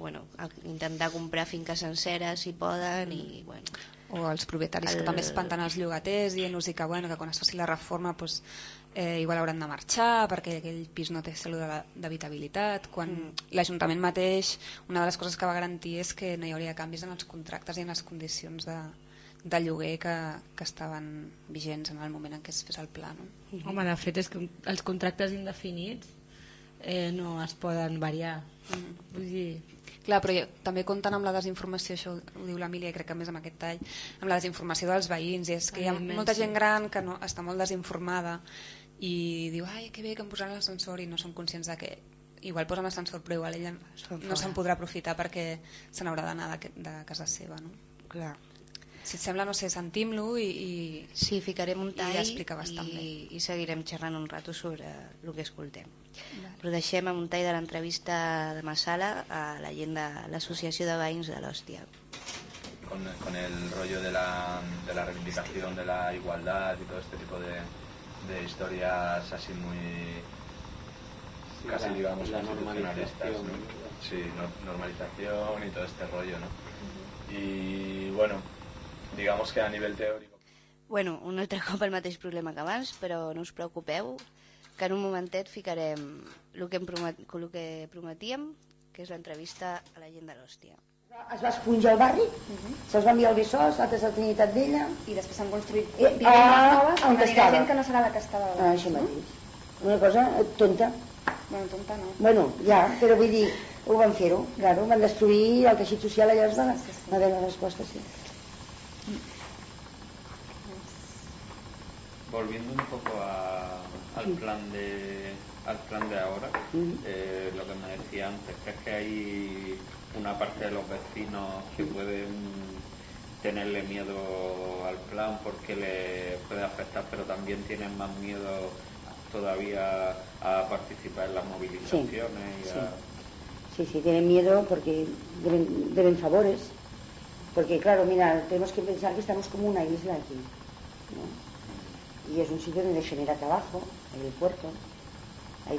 comprar finques senceres si poden i bueno. O els propietaris que també espanten els llogaters dient-los que quan es faci la reforma igual hauran de marxar perquè aquell pis no té salut d'habitabilitat, quan l'Ajuntament mateix una de les coses que va garantir és que no hi hauria canvis en els contractes i en les condicions de lloguer que estaven vigents en el moment en què es fes el pla, no? Home, de fet és que els contractes indefinits no es poden variar. Vull dir... Clar, però també compten amb la desinformació, això ho diu l'Emília, crec que més amb aquest tall, amb la desinformació dels veïns, i és que hi ha molta gent gran que està molt desinformada i diu, ai, que bé que em posaran l'ascensor, i no són conscients de que igual posen l'ascensor però igual ella no se'n podrà aprofitar perquè se n'haurà d'anar de casa seva, no? Clar. Si et sembla, no sé, sentim-lo i sí, ficarem un tall i seguirem xerrant un rato sobre el que escoltem. Però deixem un tall de l'entrevista de Massala a la gent de l'Associació de Veïns de l'Hòstia. Con el rollo de la reivindicación de la igualdad y todo este tipo de historias así muy casi digamos constitucionalistas, ¿no? Sí, normalización y todo este rollo, ¿no? Y bueno, digamos que a nivell teòric... Bueno, un altre cop el mateix problema que abans, però no us preocupeu, que en un momentet ficarem el que prometíem, que és l'entrevista a la gent de l'Hòstia. Es va esponjar el barri, se'ls va enviar el BSOS, altres a la Trinitat Vella... I després s'han construït vivendes noves on anirà gent que no serà la que estava abans. Això mateix. Una cosa tonta. Bueno, tonta no. Bueno, ja, però vull dir, ho van fer-ho, claro, van destruir el teixit social, allà es va haver la resposta, sí. Volviendo un poco al plan de ahora, lo que me decía antes, que es que hay una parte de los vecinos que pueden tenerle miedo al plan porque le puede afectar, pero también tienen más miedo todavía a participar en las movilizaciones. Sí, tienen miedo porque deben favores, porque claro, mira, tenemos que pensar que estamos como una isla aquí, ¿no? Y es un sitio donde genera trabajo, hay el puerto, hay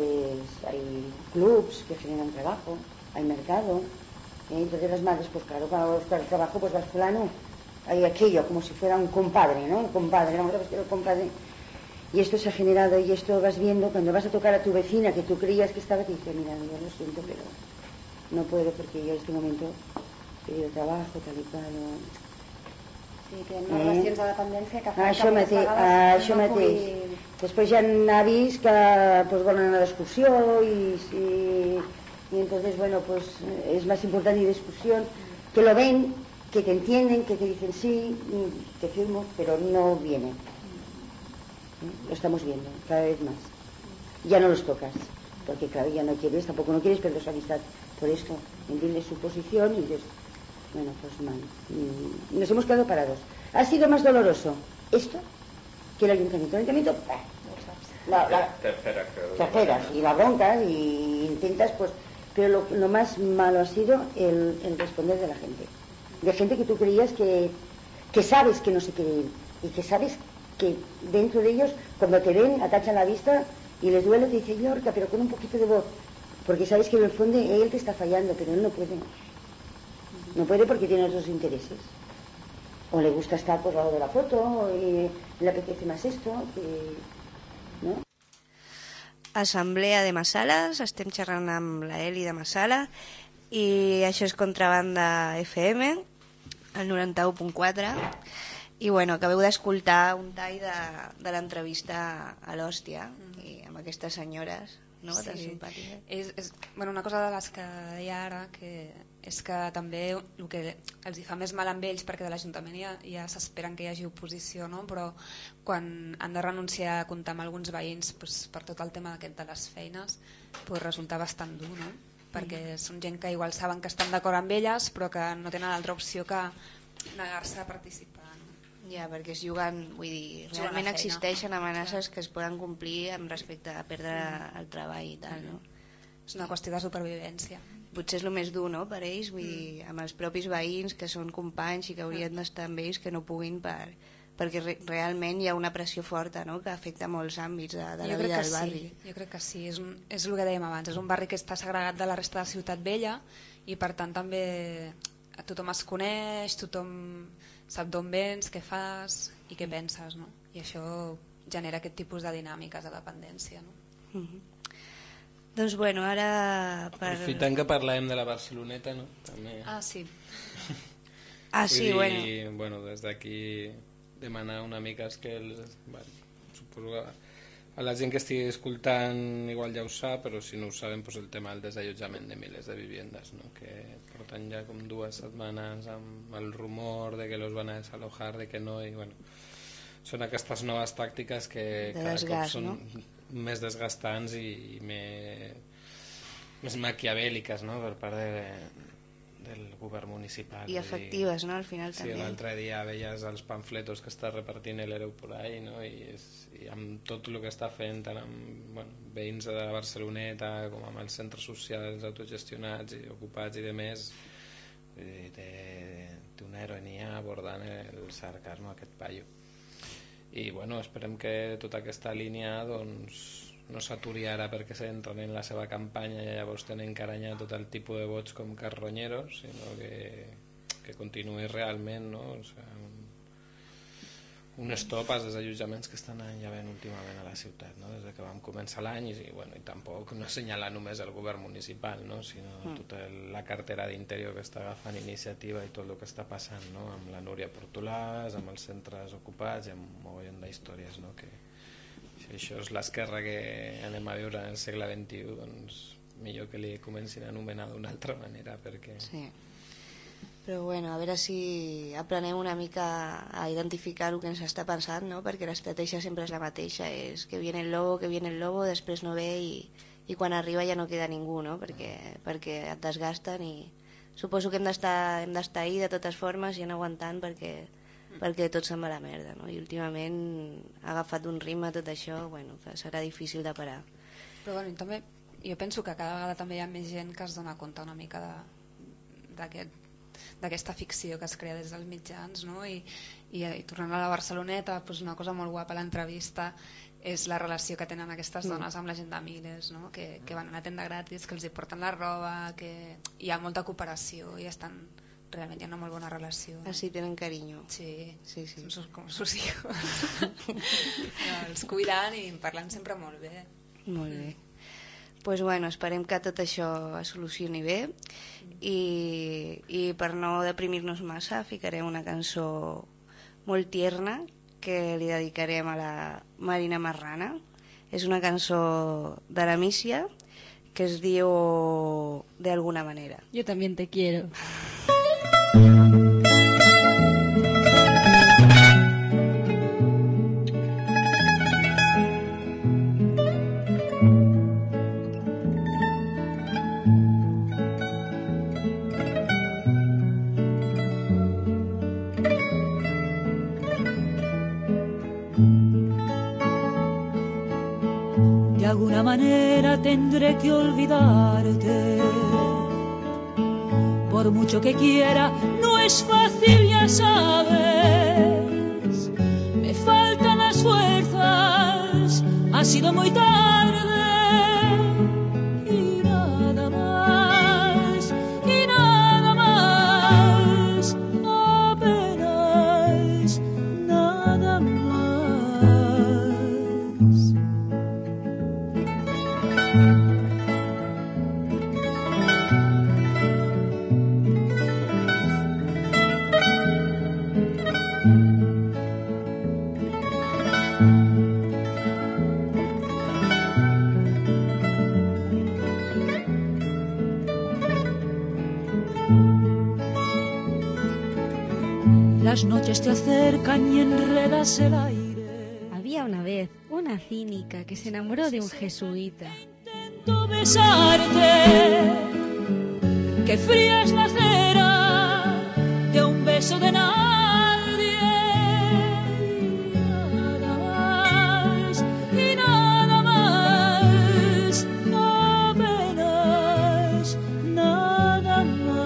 clubs que generan trabajo, hay mercado, entonces las madres, pues claro, para buscar el trabajo, pues vas fulano, hay aquello, como si fuera un compadre, ¿no? Un compadre, vamos a buscar el compadre. Y esto se ha generado, y esto vas viendo, cuando vas a tocar a tu vecina, que tú creías que estaba, te dice, mira, yo lo siento, pero no puedo porque yo en este momento he pedido trabajo, tal y cual, Sí, que hi ha relacions de dependència que fan això mateix. Després hi ha avis que pues, volen anar d'excursió y entonces, bueno, pues es más importante ir discusión, que lo ven, que te entienden, que te dicen sí, te firmo, pero no vienen. Lo estamos viendo cada vez más. Ya no los tocas, porque claro, ya no quieres, tampoco no quieres perder su amistad. Por esto, entiendes su posición y dices, bueno, pues mal. Nos hemos quedado parados. Ha sido más doloroso esto que el ayuntamiento. El ayuntamiento, terceras y la bronca y intentas, pues, pero lo más malo ha sido el responder de la gente. De gente que tú creías que sabes que no se quiere ir y que sabes que dentro de ellos, cuando te ven, atachan la vista y les duele, te dicen, Llorca, pero con un poquito de voz, porque sabes que en el fondo él te está fallando, pero él no puede. No puede porque tiene otros intereses. O le gusta estar por lado de la foto, y le apetece más esto, ¿no? Assemblea de Massales, estem xerrant amb la Eli de Massala i això és Contrabanda FM, el 91.4, i bueno, acabeu d'escoltar un tall de l'entrevista a l'Hòstia i amb aquestes senyores, no? Tan simpàtiques. Bueno, una cosa de les que deia ara que és que també el que els hi fa més mal amb ells, perquè de l'Ajuntament ja s'esperen que hi hagi oposició, no? Però quan han de renunciar a comptar amb alguns veïns per tot el tema aquest de les feines, resulta bastant dur, no? Perquè són gent que igual saben que estan d'acord amb elles però que no tenen altra opció que negar-se a participar, no? Ja, perquè es juguen, vull dir, realment existeixen amenaces que es poden complir amb respecte a perdre el treball i tal, no? És una qüestió de supervivència. Potser és el més dur, no?, per ells, vull dir, amb els propis veïns que són companys i que haurien d'estar amb ells, que no puguin perquè realment hi ha una pressió forta, no?, que afecta molts àmbits de la vida del barri. Jo crec que sí, és el que dèiem abans, és un barri que està segregat de la resta de Ciutat Vella i per tant també tothom es coneix, tothom sap d'on vens, què fas i què penses, no? I això genera aquest tipus de dinàmiques de dependència, no? Doncs bueno, ara... Aprofitant que parlem de la Barceloneta, no? També... Sí. Sí, bueno, des d'aquí demanar una mica que suposo que a la gent que estigui escoltant igual ja ho sap, però si no ho saben, pues el tema del desallotjament de milers de viviendes, no? Que porten ja com 2 setmanes amb el rumor de que los van a desalojar, de que no, i bueno, són aquestes noves tàctiques que cada cop són més desgastants i més maquiavèliques, no?, per part del govern municipal. I efectives, no?, al final també. Sí, l'altre dia veies els pamfletos que està repartint l'Hereu por ahí, no?, i amb tot el que està fent tant amb veïns de la Barceloneta com amb els centres socials autogestionats i ocupats i demés, té una ironia abordant el sarcasme aquest paio. I bueno, esperem que tota aquesta línia doncs no s'aturi ara perquè s'entren en la seva campanya i llavors tenen encaranyat tot el tipus de vots com carronyeros, sinó que continuï realment, no? O sigui, un stop als desallotjaments que estan havent últimament a la ciutat, no? Des que vam començar l'any i tampoc no assenyalar només el govern municipal, no? Sinó tota la cartera d'Interior que està agafant iniciativa i tot el que està passant, no? Amb la Núria Portolàs, amb els centres ocupats i amb un mogollon d'històries, no? Que si això és l'esquerra que anem a viure en el segle XXI, doncs millor que li comencin a anomenar d'una altra manera, perquè... Sí. Però bueno, a veure si aprenem una mica a identificar el que ens està pensant, no? Perquè l'estratègia sempre és la mateixa, és que viene el lobo, després no ve i quan arriba ja no queda ningú, no? Perquè et desgasten i suposo que hem d'estar ahí de totes formes i anar aguantant perquè tot se'n va a la merda, no? I últimament ha agafat un ritme tot això, bueno, que serà difícil de parar. Però bueno, també jo penso que cada vegada també hi ha més gent que es dona compte una mica d'aquesta ficció que es crea des dels mitjans, no? I tornant a la Barceloneta, doncs una cosa molt guapa a l'entrevista és la relació que tenen aquestes dones amb la gent de Miles, no? Que van a una tenda gratis, que els hi porten la roba, que hi ha molta cooperació i realment hi ha una molt bona relació. Sí, tenen carinyo. Sí. Són com sus hijos. Els cuiden i parlen sempre molt bé. Molt bé. Pues bueno, esperem que tot això es solucioni bé i per no deprimir-nos massa ficarem una cançó molt tierna que li dedicarem a la Marina Marrana. És una cançó de la Mísia que es diu De alguna manera. Yo también te quiero. De alguna manera tendré que olvidarte. Por mucho que quiera, no es fácil, ya sabes. Me faltan las fuerzas, ha sido muy tarde. Y nada más, apenas nada más. Las noches te acercan y enredas el aire. Había una vez una cínica que se enamoró de un jesuita. Intento besarte, que fría es la cera de un beso. beso de nadie. Nada más y nada más, apenas nada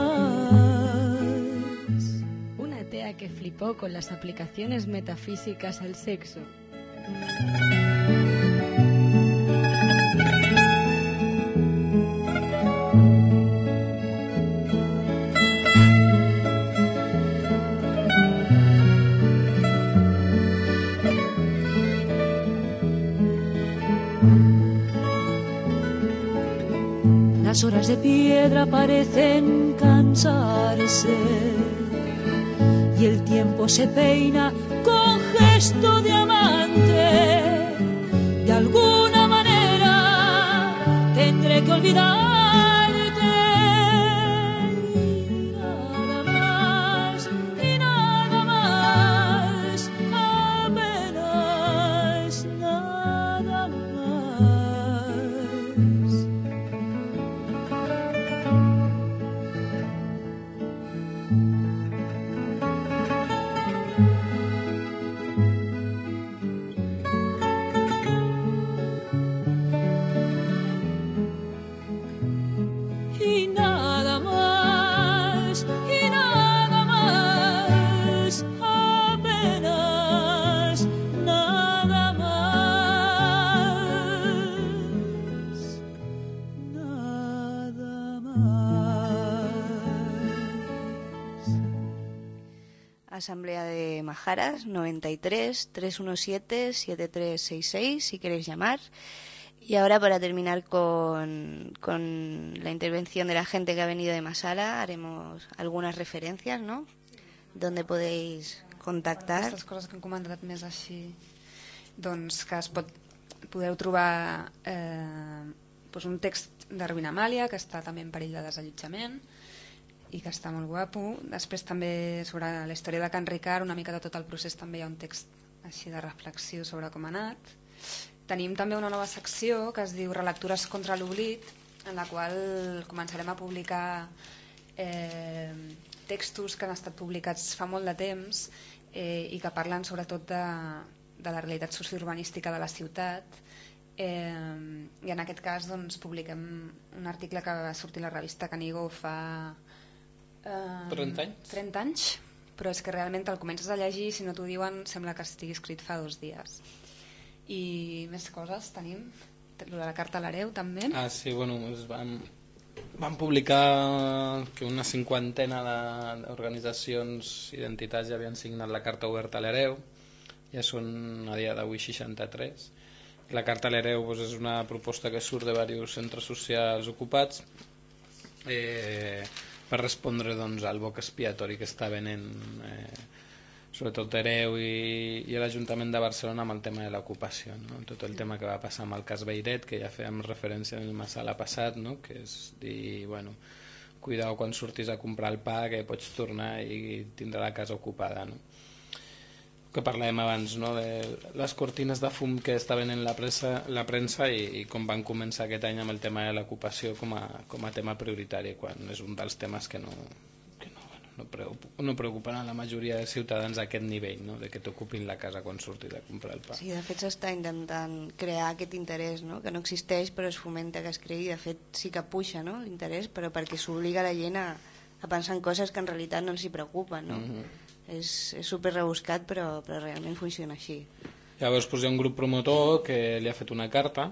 más. Una atea que flipó con las aplicaciones metafísicas al sexo. Las horas de piedra parecen cansarse y el tiempo se peina con gesto de amante. De alguna manera tendré que olvidarte. Nada más y nada más, apenas nada más. Y nada más, y nada más, apenas nada más, nada más. Asamblea de Majaras 93 317 7366 si queréis llamar. Y ahora, para terminar con la intervención de la gente que ha venido de Masala, haremos algunes referències, no? Donde podéis contactar. Aquestes coses que han comentat més així, doncs que podeu trobar doncs un text de Rubina Amàlia, que està també en perill de desallotjament i que està molt guapo. Després també sobre la història de Can Ricard, una mica de tot el procés, també hi ha un text així de reflexiu sobre com ha anat. Tenim també una nova secció que es diu Relectures contra l'oblit, en la qual començarem a publicar textos que han estat publicats fa molt de temps i que parlen sobretot de la realitat sociourbanística de la ciutat. I en aquest cas doncs, publiquem un article que va sortir a la revista Canigó fa 30 anys, però és que realment te'l comences a llegir i si no t'ho diuen sembla que estigui escrit fa 2 dies. I més coses tenim, la carta a l'hereu també. Sí, bueno, vam publicar que una 50ena d'organitzacions i d'entitats ja havien signat la carta oberta a l'hereu, ja són a dia d'avui 63. La carta a l'hereu és una proposta que surt de diversos centres socials ocupats per respondre al boc expiatori que està venent sobretot Hereu i l'Ajuntament de Barcelona amb el tema de l'ocupació, no? Tot el tema que va passar amb el cas Beiret, que ja fèiem referència en el Masala passat, no? Que és dir, bueno, cuidao quan surtis a comprar el pa que pots tornar i tindrà la casa ocupada, no? Que parlàvem abans, no? De les cortines de fum que està venent la premsa i com van començar aquest any amb el tema de l'ocupació com a tema prioritari, quan és un dels temes que no preocupen a la majoria de ciutadans a aquest nivell, no? De que t'ocupin la casa quan surtis a comprar el pa. Sí, de fet s'està intentant crear aquest interès, no? Que no existeix però es fomenta que es creï. De fet sí que puja, no? L'interès, però perquè s'obliga la gent a pensar en coses que en realitat no els hi preocupen, no? És super rebuscat però realment funciona així. Llavors hi ha un grup promotor que li ha fet una carta,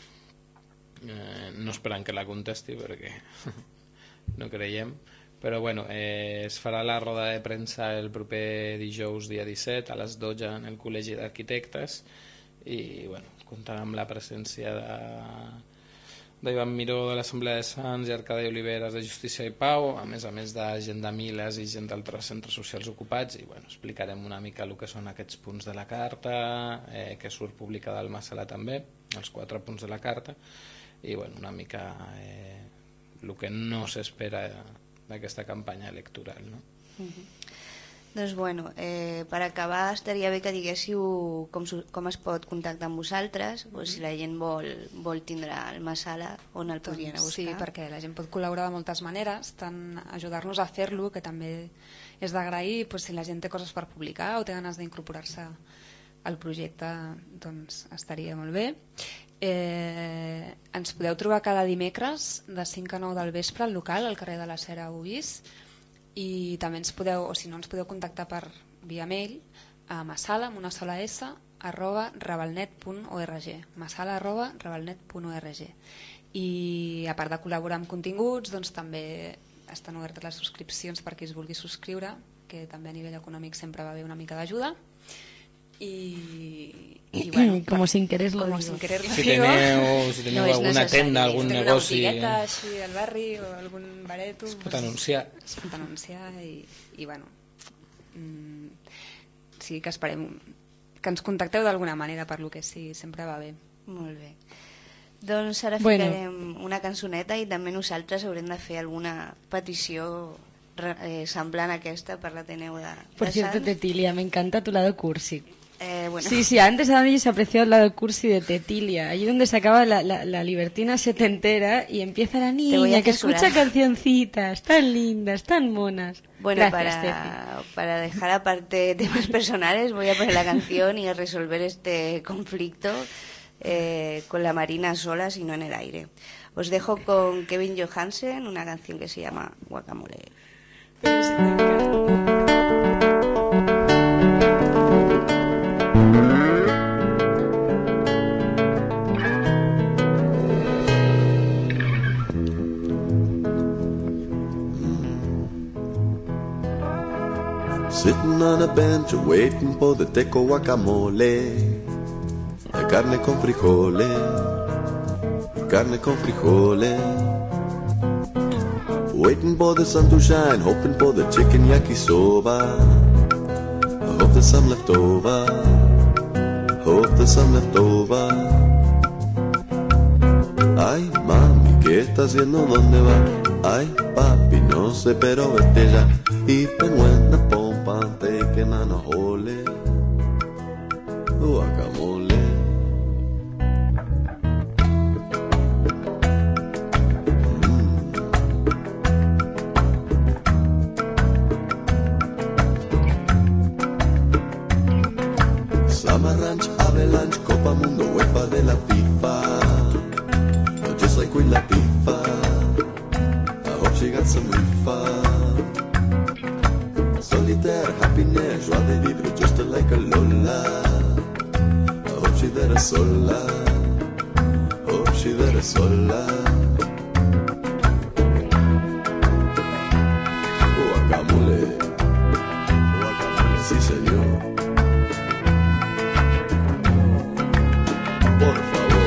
no esperant que la contesti perquè no creiem, però bueno, es farà la roda de premsa el proper dijous dia 17 a les 12 en el Col·legi d'Arquitectes i bueno, comptarà amb la presència d'Ivan Miró de l'Assemblea de Sants i Arcadi Oliveres de Justícia i Pau, a més de gent de Miles i gent d'altres centres socials ocupats i bueno, explicarem una mica el que són aquests punts de la carta que surt publicada al Masala també, els 4 punts de la carta i bueno, una mica el que no s'espera d'aquesta campanya electoral, no? Doncs bueno, per acabar estaria bé que diguéssiu com es pot contactar amb vosaltres, si la gent vol tindre el Masala, on el podrien buscar. Sí, perquè la gent pot col·laborar de moltes maneres, tant ajudar-nos a fer-lo, que també és d'agrair, si la gent té coses per publicar o té ganes d'incorporar-se al projecte, doncs estaria molt bé. Ens podeu trobar cada dimecres de 5 a 9 del vespre al local, al carrer de la Cera 1 bis, i també ens podeu, o si no, ens podeu contactar per via mail a masala, amb una sola s, @ravalnet.org, masala@ravalnet.org. I a part de col·laborar amb continguts, doncs també estan obertes les subscripcions per qui es vulgui subscriure, que també a nivell econòmic sempre va haver una mica d'ajuda. I bueno, como sin querer lo digo. Si teniu alguna tenda, algun negoci, una botigueta així al barri o algun bareto, es pot anunciar. Es pot anunciar i bueno, sí que esperem que ens contacteu d'alguna manera, per lo que sí, sempre va bé. Molt bé. Doncs ara ficarem una cançoneta i també nosaltres haurem de fer alguna petició semblant a aquesta per l'Ateneu de Por cierto, Tetilia, me encanta tu lado cursi. Bueno. Sí, antes a mí se apreció el lado cursi de Tetilia, allí donde se acaba la libertina setentera y empieza la niña que escucha cancioncitas tan lindas, tan monas. Bueno, gracias, para dejar aparte temas personales, voy a poner la canción y a resolver este conflicto con la Marina sola, si no en el aire. Os dejo con Kevin Johansen, una canción que se llama Guacamole. Sitting on a bench waiting for the teco guacamole, carne con frijoles, carne con frijoles. Waiting for the sun to shine, hoping for the chicken yakisoba. I hope there's some left over, hope there's some left over. Ay, mami, ¿qué está haciendo? ¿Dónde va? Ay, papi, no sé, pero vete ya. Even when the pompa taking on a hole, guacamole. Summer Ranch, Avalanche, Copa Mundo, UEFA de la FIFA. Yo soy Queen Latifah. I hope she got some reefer. Solitaire, happiness, joie de vivre, just like a Lola. I hope she there sola. Hope she there sola. Guacamole. Guacamole, sí señor. Por favor.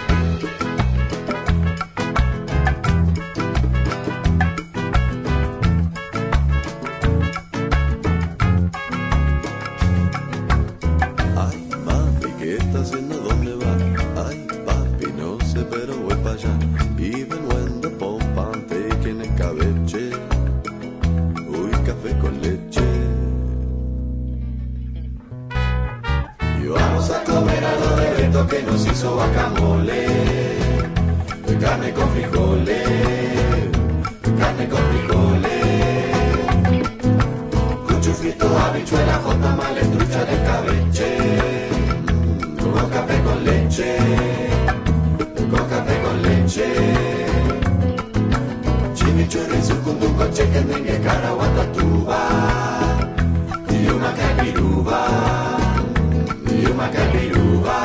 Ay, mami, ¿qué está haciendo? ¿Dónde va? Ay, papi, no sé, pero voy para allá. Even when the pompa taking el cabeche. Uy, café con leche. Y vamos a comer a lo de Beto que nos hizo guacamole. Carne con frijoles, carne con frijoles. Cuchuflito, habichuela, jotamales, trucha de cabeche. Con café con leche, con café con leche. Chimichurri, sucundungo, chicken dengue, caraguatatuba. Y una capiruba, y una capiruba.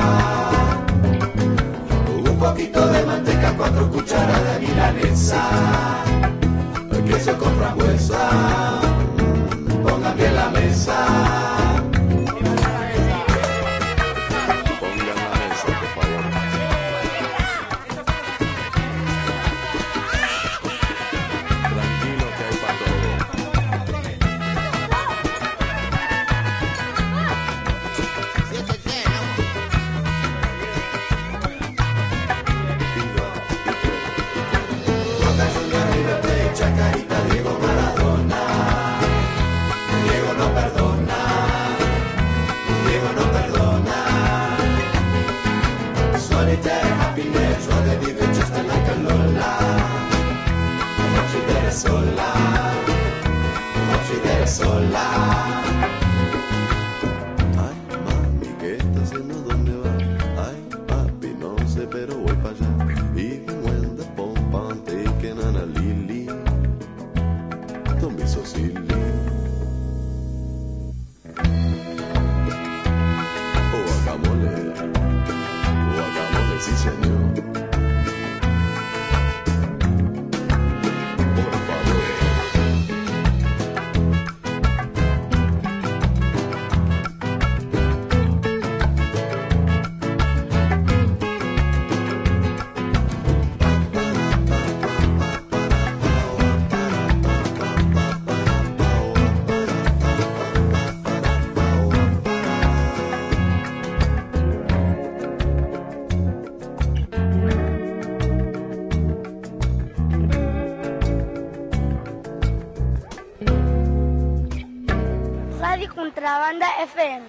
Un poquito de manteca, 4 cucharadas de milanesa. Queso con frambuesa, pongan bien la mesa. Pongan la mesa, por favor. Tranquilo que hay para todo. Chacarita, Diego Maradona. Diego no perdona. diciendo dónde va. Ay, papi, no sé, pero voy para allá. Even when the pump I'm taking on a lily. Don't be so silly. Guacamole, sí señor. Por favor. Contrabanda FM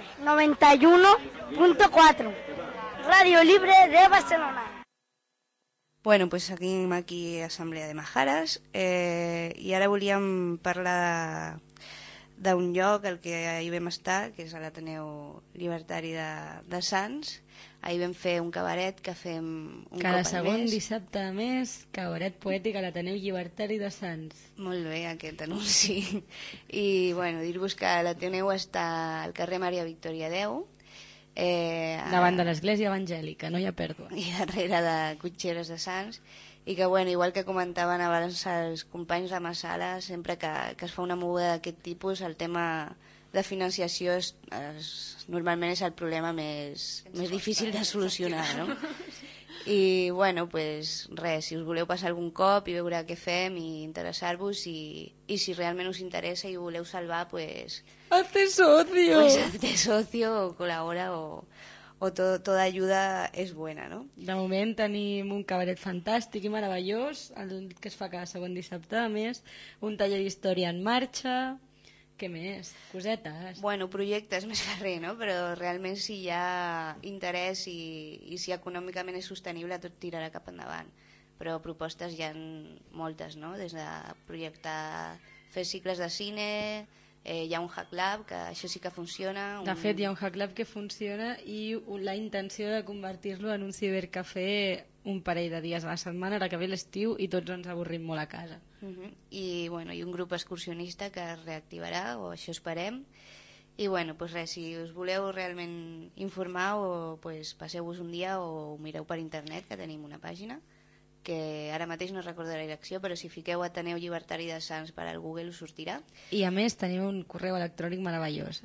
91.4 Radio Libre de Barcelona. Bueno, pues seguim aquí a Assemblea de Majares i ara volíem parlar d'un lloc al que ahir vam estar, que és a l'Ateneu Llibertari de Sants. Ahir vam fer un cabaret que fem un cada cop al segon mes. dissabte de mes, cabaret poètic a l'Ateneu Llibertari de Sants. Molt bé aquest anunci. I bueno, dir-vos que l'Ateneu està al carrer Maria Victòria 10, davant de l'església evangèlica, no hi ha pèrdua. I darrere de Cotxeres de Sants, i que bueno, igual que comentaven abans els companys de Massala, sempre que es fa una moguda d'aquest tipus, el tema de financiació normalment és el problema més difícil de solucionar, no? I bueno, pues res, si us voleu passar algun cop i veure què fem i interessar-vos, i si realment us interessa i ho voleu salvar, pues hazte socio, pues hazte socio o colabora o toda ayuda és buena, no? De moment tenim un cabaret fantàstic i meravellós, el que es fa cada segon dissabte de mes, un taller d'història en marxa. Què més? Cosetes? Bueno, projectes més que res, no? Però realment si hi ha interès i si econòmicament és sostenible, tot tirarà cap endavant. Però propostes hi ha moltes, no? Des de projectar, fer cicles de cine, hi ha un Hack Lab, que això sí que funciona. De fet, hi ha un Hack Lab que funciona i la intenció de convertir-lo en un cibercafè un parell de dies a la setmana, ara que ve l'estiu i tots ens avorrim molt a casa. I bueno, hi ha un grup excursionista que es reactivarà, o això esperem. I bueno, pues res, si us voleu realment informar, o pues passeu-vos un dia o ho mireu per internet, que tenim una pàgina que ara mateix no recordo la direcció, però si fiqueu Ateneu Llibertari de Sants per al Google us sortirà. I a més teniu un correu electrònic meravellós,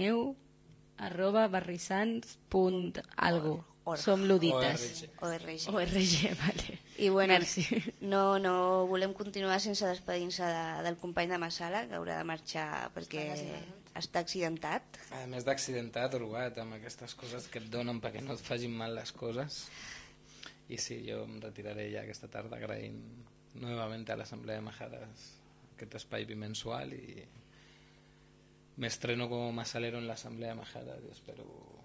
ateneu@barrisants.algo. Som ludites. ORG, vale. I bueno, merci. No volem continuar sense despedir-se del company de Massala, que haurà de marxar perquè està accidentat. A més d'accidentat, drogat, amb aquestes coses que et donen perquè no et facin mal les coses. I sí, jo em retiraré ja aquesta tarda agraint novament a l'Assemblea de Majares aquest espai bimensual i m'estreno com massalero en l'Assemblea de Majares i espero...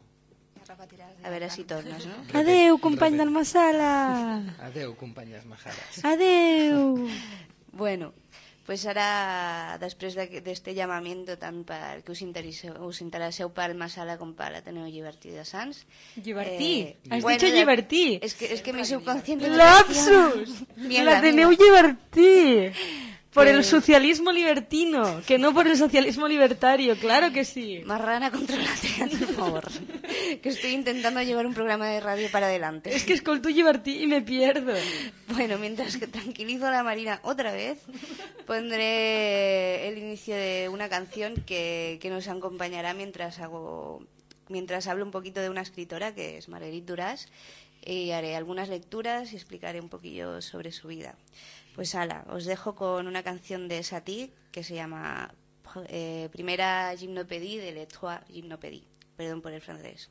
A veure si tornes, no? Adeu, company del Massala! Adeu, companyes Majares! Adeu! Bueno, pues ara, després d'este llamamiento tant perquè us interesseu pel Massala com per l'Ateneu Llibertí de Sants. Llibertí? Has dicho Llibertí? Es que mi subconsciente... ¡Lapsus! L'Ateneu Llibertí! Por el socialismo libertino, que no por el socialismo libertario, claro que sí. Marrana, controlate, por favor. Que estoy intentando llevar un programa de radio para adelante. Es que escolto Llibertí y me pierdo. Bueno, mientras que tranquilizo a la Marina otra vez, pondré el inicio de una canción que nos acompañará mientras hablo un poquito de una escritora que es Marguerite Duras, y haré algunas lecturas y explicaré un poquillo sobre su vida. Pues ala, os dejo con una canción de Satie que se llama Primera Gymnopédie de Les Trois Gymnopédies. Perdón por el francés.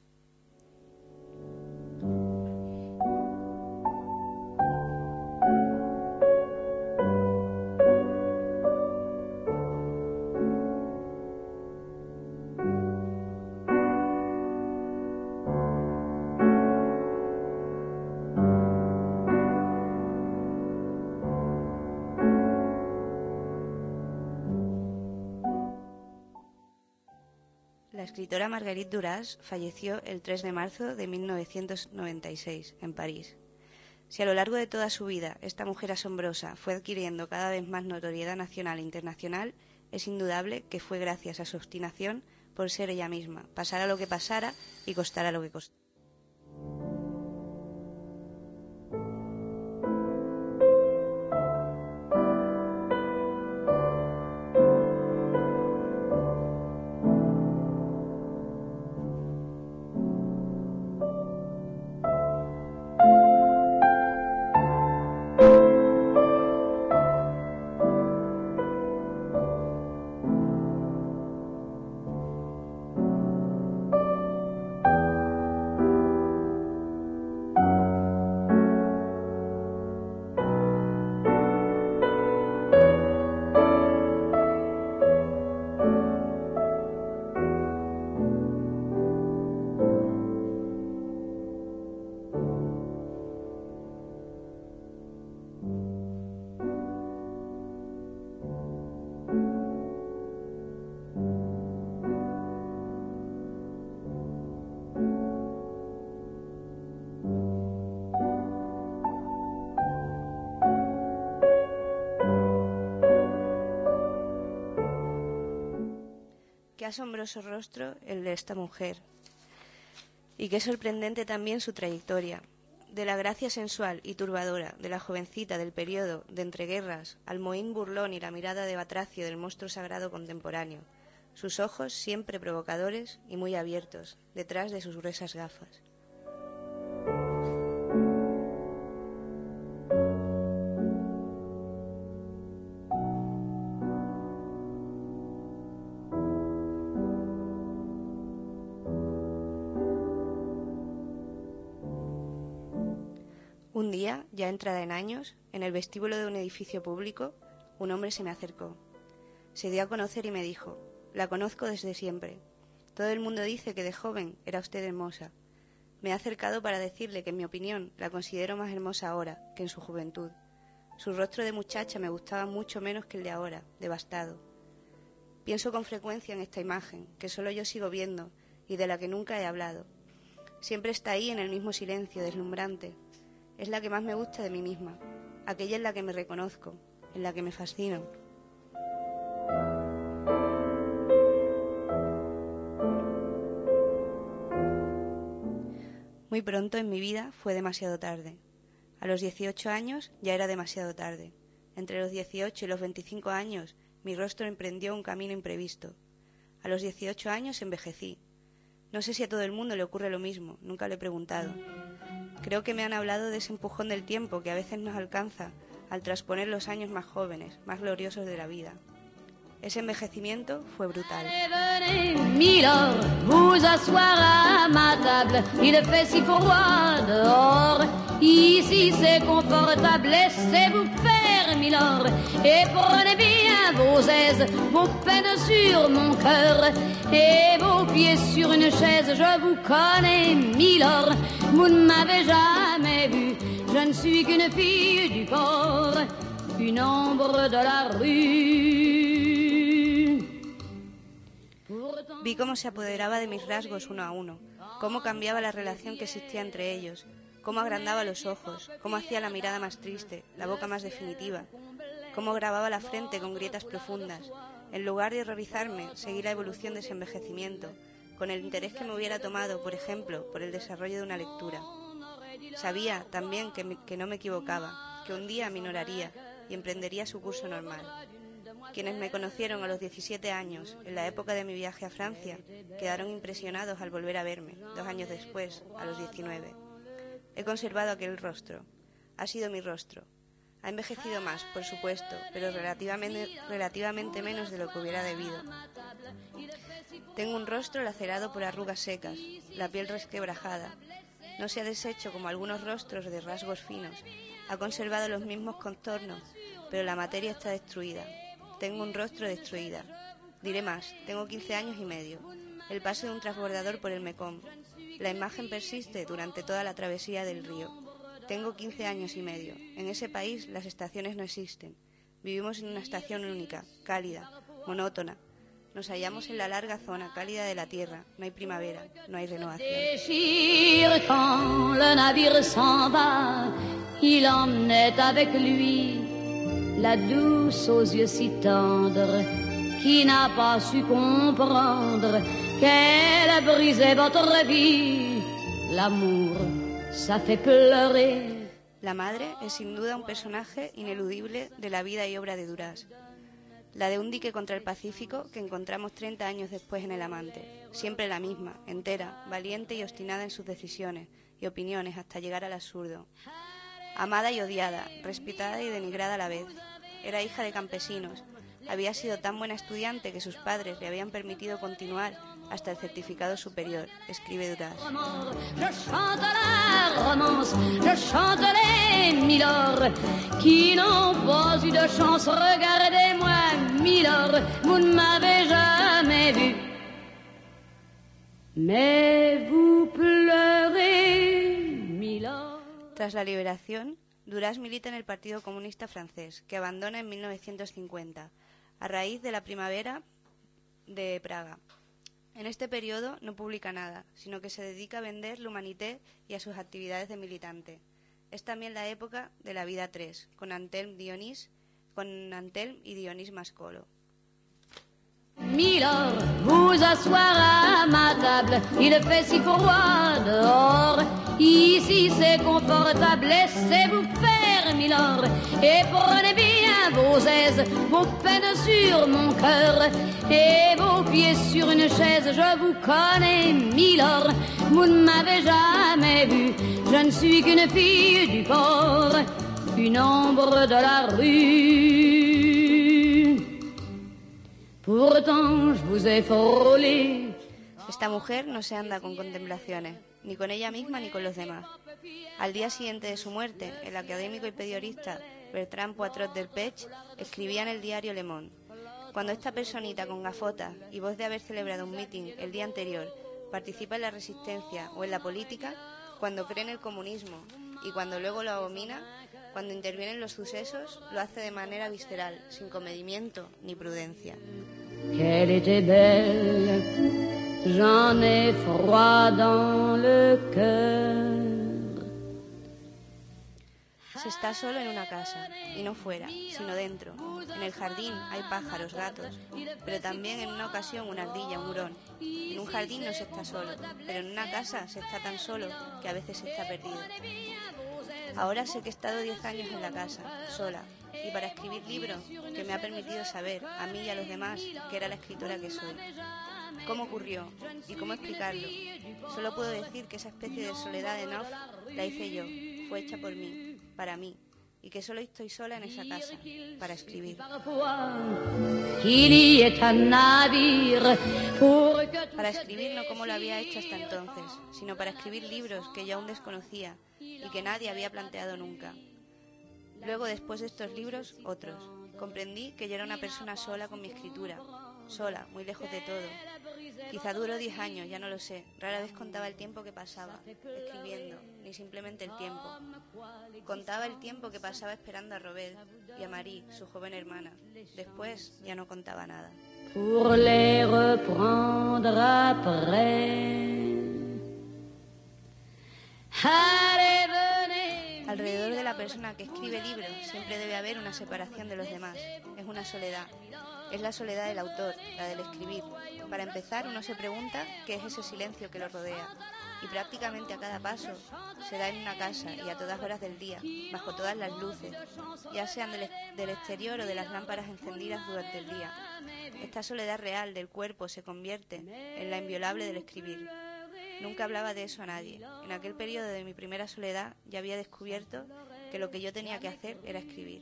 La escritora Marguerite Duras falleció el 3 de marzo de 1996 en París. Si a lo largo de toda su vida esta mujer asombrosa fue adquiriendo cada vez más notoriedad nacional e internacional, es indudable que fue gracias a su obstinación por ser ella misma, pasara lo que pasara y costara lo que costara. Qué asombroso rostro el de esta mujer. Y qué sorprendente también su trayectoria. De la gracia sensual y turbadora de la jovencita del periodo de entreguerras al mohín burlón y la mirada de batracio del monstruo sagrado contemporáneo. Sus ojos siempre provocadores y muy abiertos, detrás de sus gruesas gafas. Un día, ya entrada en años, en el vestíbulo de un edificio público, un hombre se me acercó. Se dio a conocer y me dijo: «La conozco desde siempre. Todo el mundo dice que de joven era usted hermosa. Me he acercado para decirle que, en mi opinión, la considero más hermosa ahora que en su juventud. Su rostro de muchacha me gustaba mucho menos que el de ahora, devastado. Pienso con frecuencia en esta imagen, que solo yo sigo viendo y de la que nunca he hablado. Siempre está ahí en el mismo silencio, deslumbrante. Es la que más me gusta de mí misma, aquella en la que me reconozco, en la que me fascino». Muy pronto en mi vida fue demasiado tarde. A los 18 años ya era demasiado tarde. Entre los 18 y los 25 años mi rostro emprendió un camino imprevisto. A los 18 años envejecí. No sé si a todo el mundo le ocurre lo mismo, nunca lo he preguntado. Creo que me han hablado de ese empujón del tiempo que a veces nos alcanza al trasponer los años más jóvenes, más gloriosos de la vida. Ese envejecimiento fue brutal. Milord, vous asseoir à ma table, il fait si froid dehors. Ici c'est confortable, laissez-vous faire, milord, et prenez bien vos aises, vos peines sur mon cœur, et vos pieds sur une chaise. Je vous connais, milord, vous ne m'avez jamais vu, je ne suis qu'une fille du corps, une ombre de la rue. Vi cómo se apoderaba de mis rasgos uno a uno, cómo cambiaba la relación que existía entre ellos, cómo agrandaba los ojos, cómo hacía la mirada más triste, la boca más definitiva, cómo grababa la frente con grietas profundas. En lugar de horrorizarme, seguí la evolución de ese envejecimiento, con el interés que me hubiera tomado, por ejemplo, por el desarrollo de una lectura. Sabía también que no me equivocaba, que un día minoraría y emprendería su curso normal. Quienes me conocieron a los 17 años, en la época de mi viaje a Francia, quedaron impresionados al volver a verme, 2 años después, a los 19. He conservado aquel rostro. Ha sido mi rostro. Ha envejecido más, por supuesto, pero relativamente menos de lo que hubiera debido. Tengo un rostro lacerado por arrugas secas, la piel resquebrajada. No se ha deshecho como algunos rostros de rasgos finos. Ha conservado los mismos contornos, pero la materia está destruida. Tengo un rostro destruida. Diré más, tengo 15 años y medio. El paso de un transbordador por el Mekong. La imagen persiste durante toda la travesía del río. Tengo 15 años y medio. En ese país las estaciones no existen. Vivimos en una estación única, cálida, monótona. Nos hallamos en la larga zona cálida de la Tierra. No hay primavera, no hay renovación. Quand le navire s'en va, il emmenait avec lui la douce aux yeux si tendres qui n'a pas su comprendre qu'elle a brisé votre vie. L'amour, ça fait pleurer. La madre es sin duda un personaje ineludible de la vida y obra de Duras. La de un dique contra el Pacífico que encontramos 30 años después en El amante. Siempre la misma, entera, valiente y obstinada en sus decisiones y opiniones hasta llegar al absurdo. Amada y odiada, respetada y denigrada a la vez. Era hija de campesinos. Había sido tan buena estudiante que sus padres le habían permitido continuar hasta el certificado superior, escribe Duras. Je chante la romance, je chante les milords qui n'ont pas eu de chance. Regardez-moi, milord, vous ne m'avez jamais vu, mais vous pleurez, milord. Tras la liberación, Duras milita en el Partido Comunista Francés, que abandona en 1950, a raíz de la primavera de Praga. En este periodo no publica nada, sino que se dedica a vender l'Humanité y a sus actividades de militante. Es también la época de la vida 3, con Antelme y Dionís Mascolo. Milord, vous asseoir à ma table, il fait si froid dehors. Ici c'est confortable, laissez-vous faire, milord, et prenez bien vos aises, vos peines sur mon cœur, et vos pieds sur une chaise. Je vous connais, milord, vous ne m'avez jamais vu, je ne suis qu'une fille du port, une ombre de la rue. Pourtant je vous ai frôlé. Esta mujer no se anda con contemplaciones, ni con ella misma ni con los demás. Al día siguiente de su muerte, el académico y periodista Bertrand Poitras Delpech escribía en el diario Le Monde: cuando esta personita con gafotas y voz de haber celebrado un mitin el día anterior participa en la resistencia o en la política, cuando cree en el comunismo y cuando luego lo abomina, cuando intervienen los sucesos, lo hace de manera visceral, sin comedimiento ni prudencia. Qu'elle était belle, j'en ai froid dans le cœur. Se está solo en una casa, y no fuera, sino dentro. En el jardín hay pájaros, gatos, pero también en una ocasión una ardilla, un hurón. En un jardín no se está solo, pero en una casa se está tan solo que a veces se está perdido. Ahora sé que he estado 10 años en la casa, sola, y para escribir libros que me ha permitido saber, a mí y a los demás, que era la escritora que soy. ¿Cómo ocurrió? ¿Y cómo explicarlo? Solo puedo decir que esa especie de soledad en off la hice yo, fue hecha por mí, para mí, y que solo estoy sola en esa casa, para escribir. Para escribir no como lo había hecho hasta entonces, sino para escribir libros que yo aún desconocía y que nadie había planteado nunca. Luego, después de estos libros, otros. Comprendí que yo era una persona sola con mi escritura, sola, muy lejos de todo. Quizá duró 10 años, ya no lo sé. Rara vez contaba el tiempo que pasaba escribiendo, ni simplemente el tiempo. Contaba el tiempo que pasaba esperando a Robert y a Marie, su joven hermana. Después ya no contaba nada. Pour les reprendre après. Alrededor de la persona que escribe libros siempre debe haber una separación de los demás. Es una soledad. Es la soledad del autor, la del escribir. Para empezar, uno se pregunta qué es ese silencio que lo rodea. Y prácticamente a cada paso se da en una casa y a todas horas del día, bajo todas las luces, ya sean del exterior o de las lámparas encendidas durante el día. Esta soledad real del cuerpo se convierte en la inviolable del escribir. Nunca hablaba de eso a nadie. En aquel periodo de mi primera soledad ya había descubierto que lo que yo tenía que hacer era escribir.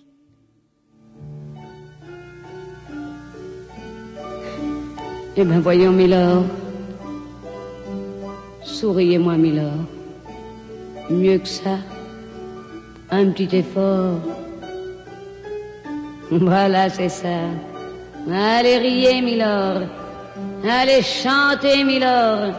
Eh bien, voyons, milord. Souriez-moi, milord. Mieux que ça. Un petit effort. Voilà, c'est ça. Allez, riez, milord. Allez, chantez, milord.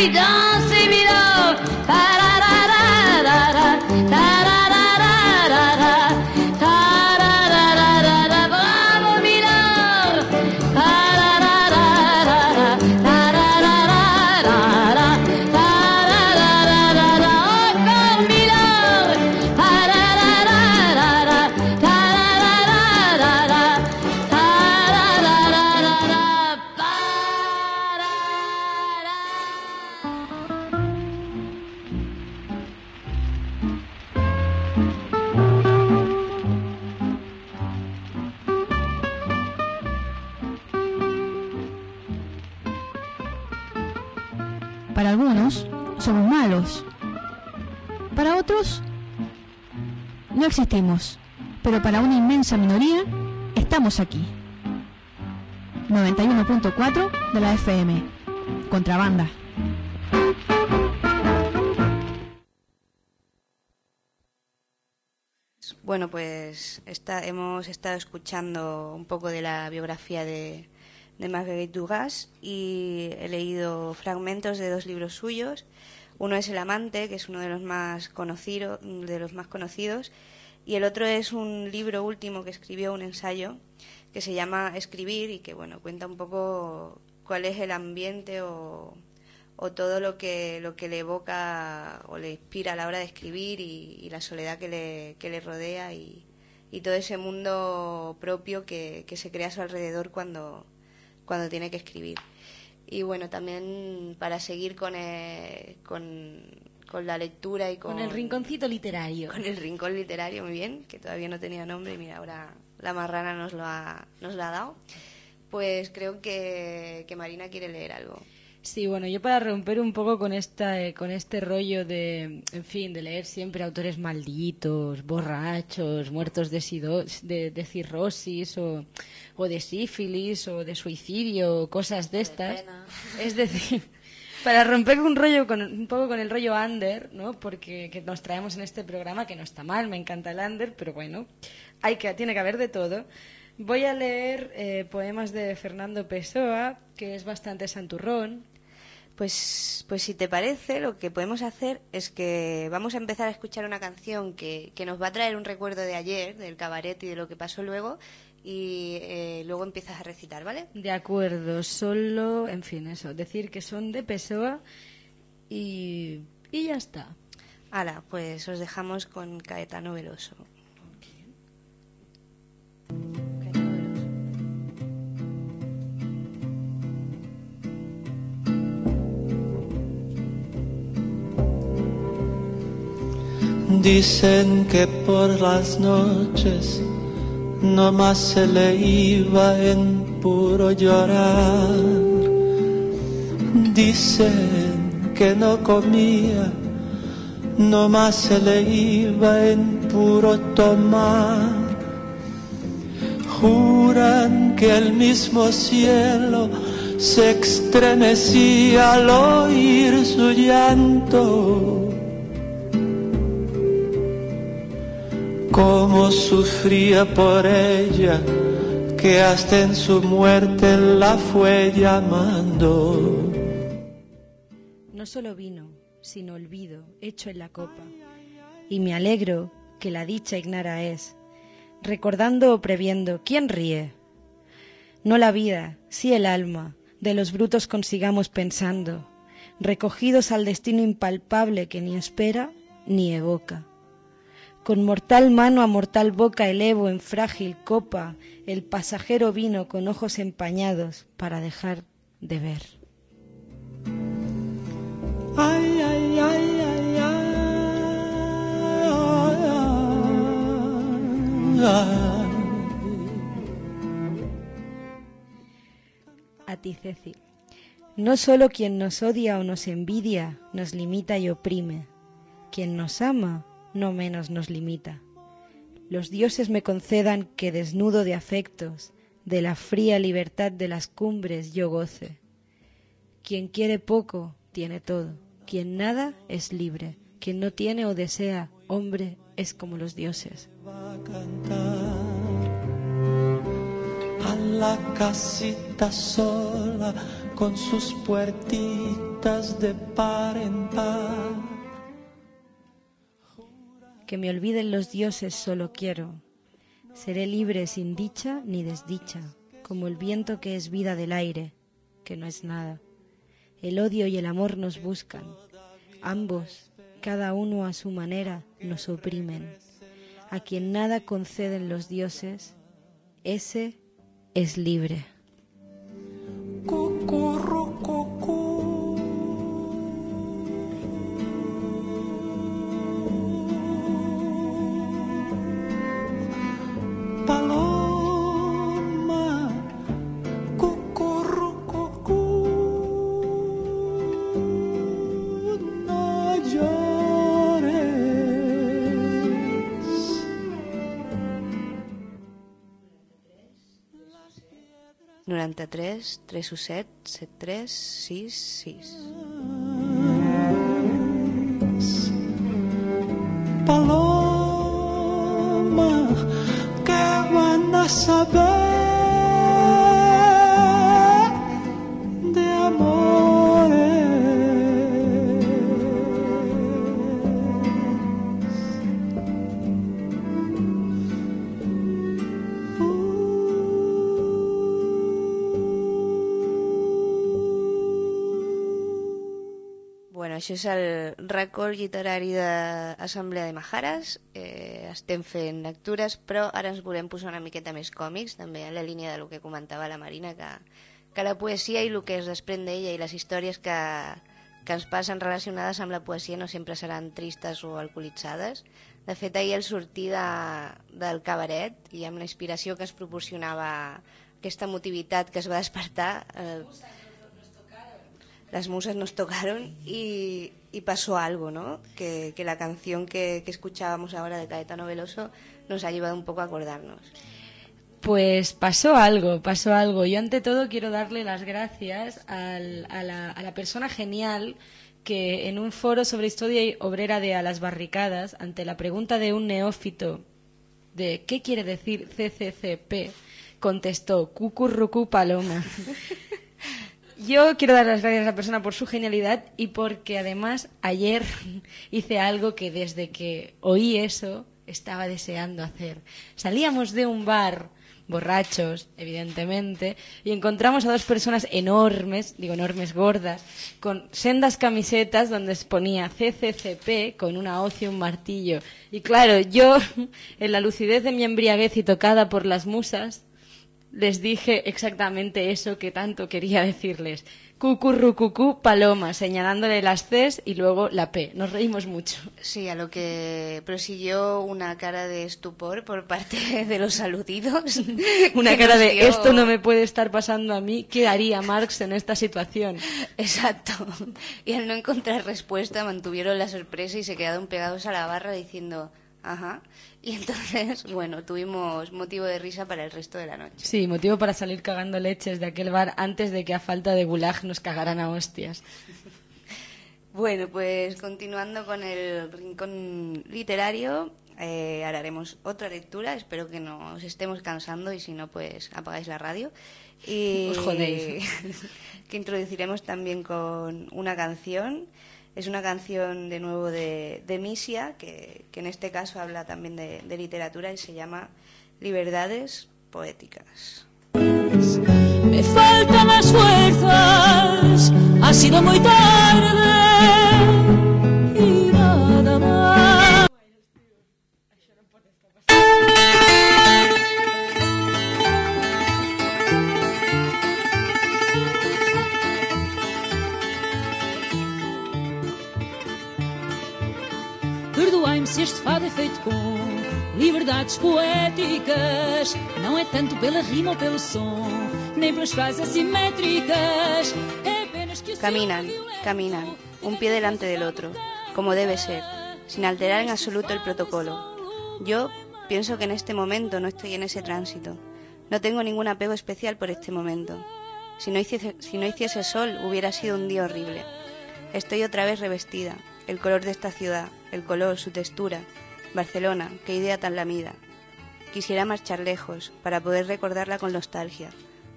allez danser Milord. Tararararara, tararararara, tararararara, bravo Milord. Tararararara, tararararara, tararararara, encore Milord. Tararararara, tararararara, Para algunos somos malos, para otros no existimos, pero para una inmensa minoría estamos aquí. 91.4 de la FM, Contrabanda. Bueno, pues hemos estado escuchando un poco de la biografía de Marguerite Duras y he leído fragmentos de 2 libros suyos. Uno es El amante, que es uno de los más conocidos, y el otro es un libro último que escribió, un ensayo que se llama Escribir y que bueno, cuenta un poco cuál es el ambiente o todo lo que le evoca o le inspira a la hora de escribir y la soledad que le rodea y todo ese mundo propio que se crea a su alrededor cuando tiene que escribir. Y bueno, también para seguir con la lectura y con el rinconcito literario. Con el rincón literario, muy bien, que todavía no tenía nombre y mira, ahora la marrana nos lo ha dado. Pues creo que Marina quiere leer algo. Sí, bueno, yo para romper un poco con este rollo de, en fin, de leer siempre autores malditos, borrachos, muertos de cirrosis o de sífilis o de suicidio, cosas de estas. Es decir, para romper un poco con el rollo under, ¿no? Porque que nos traemos en este programa, que no está mal, me encanta el under, pero bueno, tiene que haber de todo. Voy a leer poemas de Fernando Pessoa, que es bastante santurrón. Pues si te parece, lo que podemos hacer es que vamos a empezar a escuchar una canción que nos va a traer un recuerdo de ayer, del cabaret y de lo que pasó luego, y luego empiezas a recitar, ¿vale? De acuerdo, solo, en fin, eso, decir que son de Pessoa y ya está. Hala, pues os dejamos con Caetano Veloso. Dicen que por las noches nomás se le iba en puro llorar. Dicen que no comía, nomás se le iba en puro tomar. Juran que el mismo cielo se estremecía al oír su llanto. Cómo sufría por ella, que hasta en su muerte la fue llamando. No solo vino, sino olvido, hecho en la copa. Y me alegro que la dicha ignara es, recordando o previendo, ¿quién ríe? No la vida, sí el alma, de los brutos consigamos pensando, recogidos al destino impalpable que ni espera ni evoca. Con mortal mano a mortal boca elevo en frágil copa el pasajero vino con ojos empañados para dejar de ver. Ay, ay, ay, ay, ay, ay. A ti, Ceci. No solo quien nos odia o nos envidia nos limita y oprime, quien nos ama no menos nos limita. Los dioses me concedan que desnudo de afectos, de la fría libertad de las cumbres yo goce. Quien quiere poco, tiene todo. Quien nada, es libre. Quien no tiene o desea, hombre, es como los dioses. A la casita sola, con sus puertitas vueltas de par en par. Que me olviden los dioses solo quiero. Seré libre sin dicha ni desdicha, como el viento que es vida del aire, que no es nada. El odio y el amor nos buscan. Ambos, cada uno a su manera, nos oprimen. A quien nada conceden los dioses, ese es libre. Paloma, cucurrucucú, no llores. 93 317 7366. Paloma, ¿qué van a saber de amores? Bueno, això és el record literari d'Assemblea de Majares. Estem fent lectures, però ara ens volem posar una miqueta més còmics, també en la línia del que comentava la Marina, que la poesia i el que es desprèn d'ella i les històries que ens passen relacionades amb la poesia no sempre seran tristes o alcoholitzades. De fet, ahir al sortir del cabaret i amb la inspiració que es proporcionava aquesta emotivitat que es va despertar, las musas nos tocaron y pasó algo, ¿no? Que la canción que escuchábamos ahora de Caetano Veloso nos ha llevado un poco a acordarnos. Pues pasó algo. Yo ante todo quiero darle las gracias a la persona genial que en un foro sobre historia obrera de A las Barricadas, ante la pregunta de un neófito de ¿qué quiere decir CCCP?, contestó Cucurrucú Paloma. Yo quiero dar las gracias a esa persona por su genialidad y porque además ayer hice algo que desde que oí eso estaba deseando hacer. Salíamos de un bar, borrachos, evidentemente, y encontramos a dos personas enormes, gordas, con sendas camisetas donde ponía CCCP con una hoz y un martillo. Y claro, yo, en la lucidez de mi embriaguez y tocada por las musas, les dije exactamente eso que tanto quería decirles. Cucurrucucú Paloma, señalándole las Cs y luego la P. Nos reímos mucho. Sí, a lo que prosiguió una cara de estupor por parte de los aludidos. Una cara de esto no me puede estar pasando a mí. ¿Qué haría Marx en esta situación? Exacto. Y al no encontrar respuesta mantuvieron la sorpresa y se quedaron pegados a la barra diciendo ajá. Y entonces, bueno, tuvimos motivo de risa para el resto de la noche. Sí, motivo para salir cagando leches de aquel bar antes de que a falta de gulag nos cagaran a hostias. Bueno, pues continuando con el rincón literario, ahora haremos otra lectura. Espero que no os estemos cansando y si no, pues apagáis la radio. Y os jodéis. Que introduciremos también con una canción. Es una canción de nuevo de Misia, que en este caso habla también de literatura y se llama Liberdades Poéticas. Me faltan las fuerzas, ha sido muy tarde y nada más. Perdoai-me se este fado é feito com liberdades poéticas. Não é tanto pela rima ou pelo som, nem pelas frases assimétricas. É apenas que Caminan, un pie delante del otro, como debe ser, sin alterar en absoluto el protocolo. Yo pienso que en este momento no estoy en ese tránsito. No tengo ningún apego especial por este momento. Si no hiciese sol, hubiera sido un día horrible. Estoy otra vez revestida. El color de esta ciudad, el color, su textura. Barcelona, qué idea tan lamida. Quisiera marchar lejos, para poder recordarla con nostalgia.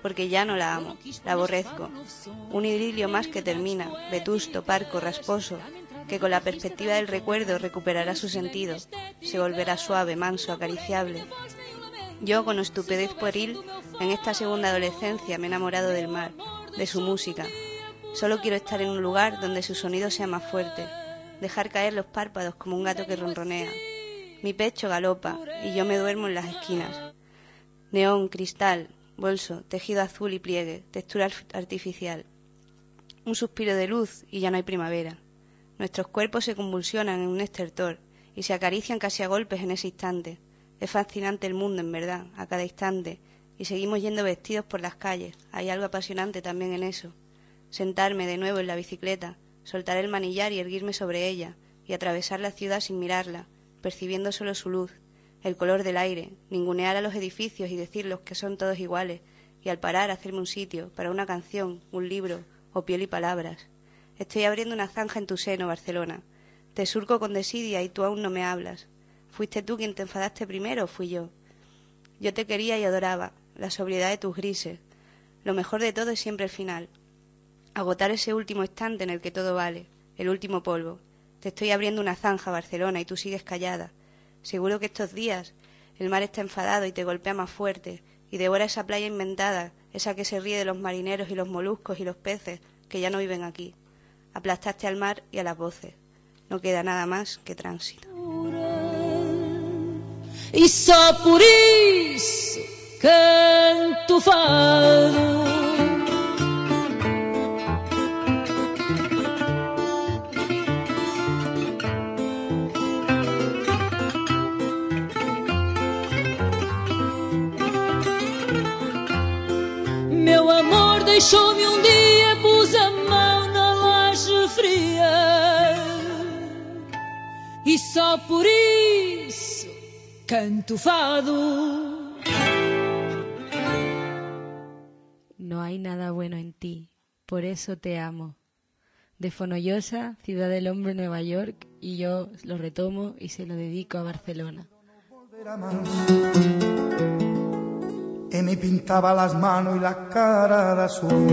porque ya no la amo, la aborrezco. Un idilio más que termina, vetusto, parco, rasposo, que con la perspectiva del recuerdo recuperará su sentido, se volverá suave, manso, acariciable. Yo, con estupidez pueril, en esta segunda adolescencia me he enamorado del mar, de su música. Solo quiero estar en un lugar donde su sonido sea más fuerte, dejar caer los párpados como un gato que ronronea. Mi pecho galopa y yo me duermo en las esquinas. Neón, cristal, bolso, tejido azul y pliegue, textura artificial. Un suspiro de luz y ya no hay primavera. Nuestros cuerpos se convulsionan en un estertor y se acarician casi a golpes en ese instante. Es fascinante el mundo, en verdad, a cada instante, y seguimos yendo vestidos por las calles. Hay algo apasionante también en eso. Sentarme de nuevo en la bicicleta, soltar el manillar y erguirme sobre ella, y atravesar la ciudad sin mirarla, percibiendo solo su luz, el color del aire, ningunear a los edificios y decirlos que son todos iguales, y al parar hacerme un sitio para una canción, un libro o piel y palabras. Estoy abriendo una zanja en tu seno, Barcelona. Te surco con desidia y tú aún no me hablas. ¿Fuiste tú quien te enfadaste primero o fui yo? Yo te quería y adoraba, la sobriedad de tus grises. Lo mejor de todo es siempre el final. Agotar ese último instante en el que todo vale, el último polvo. Te estoy abriendo una zanja, Barcelona, y tú sigues callada. Seguro que estos días el mar está enfadado y te golpea más fuerte, y devora esa playa inventada, esa que se ríe de los marineros y los moluscos y los peces que ya no viven aquí. Aplastaste al mar y a las voces. No queda nada más que tránsito. E só por isso canto fado. Meu amor deixou-me um dia, pus a mão na laje fria, e só por isso canto fado. No hay nada bueno en ti, por eso te amo. De Fonollosa, Ciudad del Hombre, Nueva York, y yo lo retomo y se lo dedico a Barcelona. Y me pintaba las manos y la cara de azul.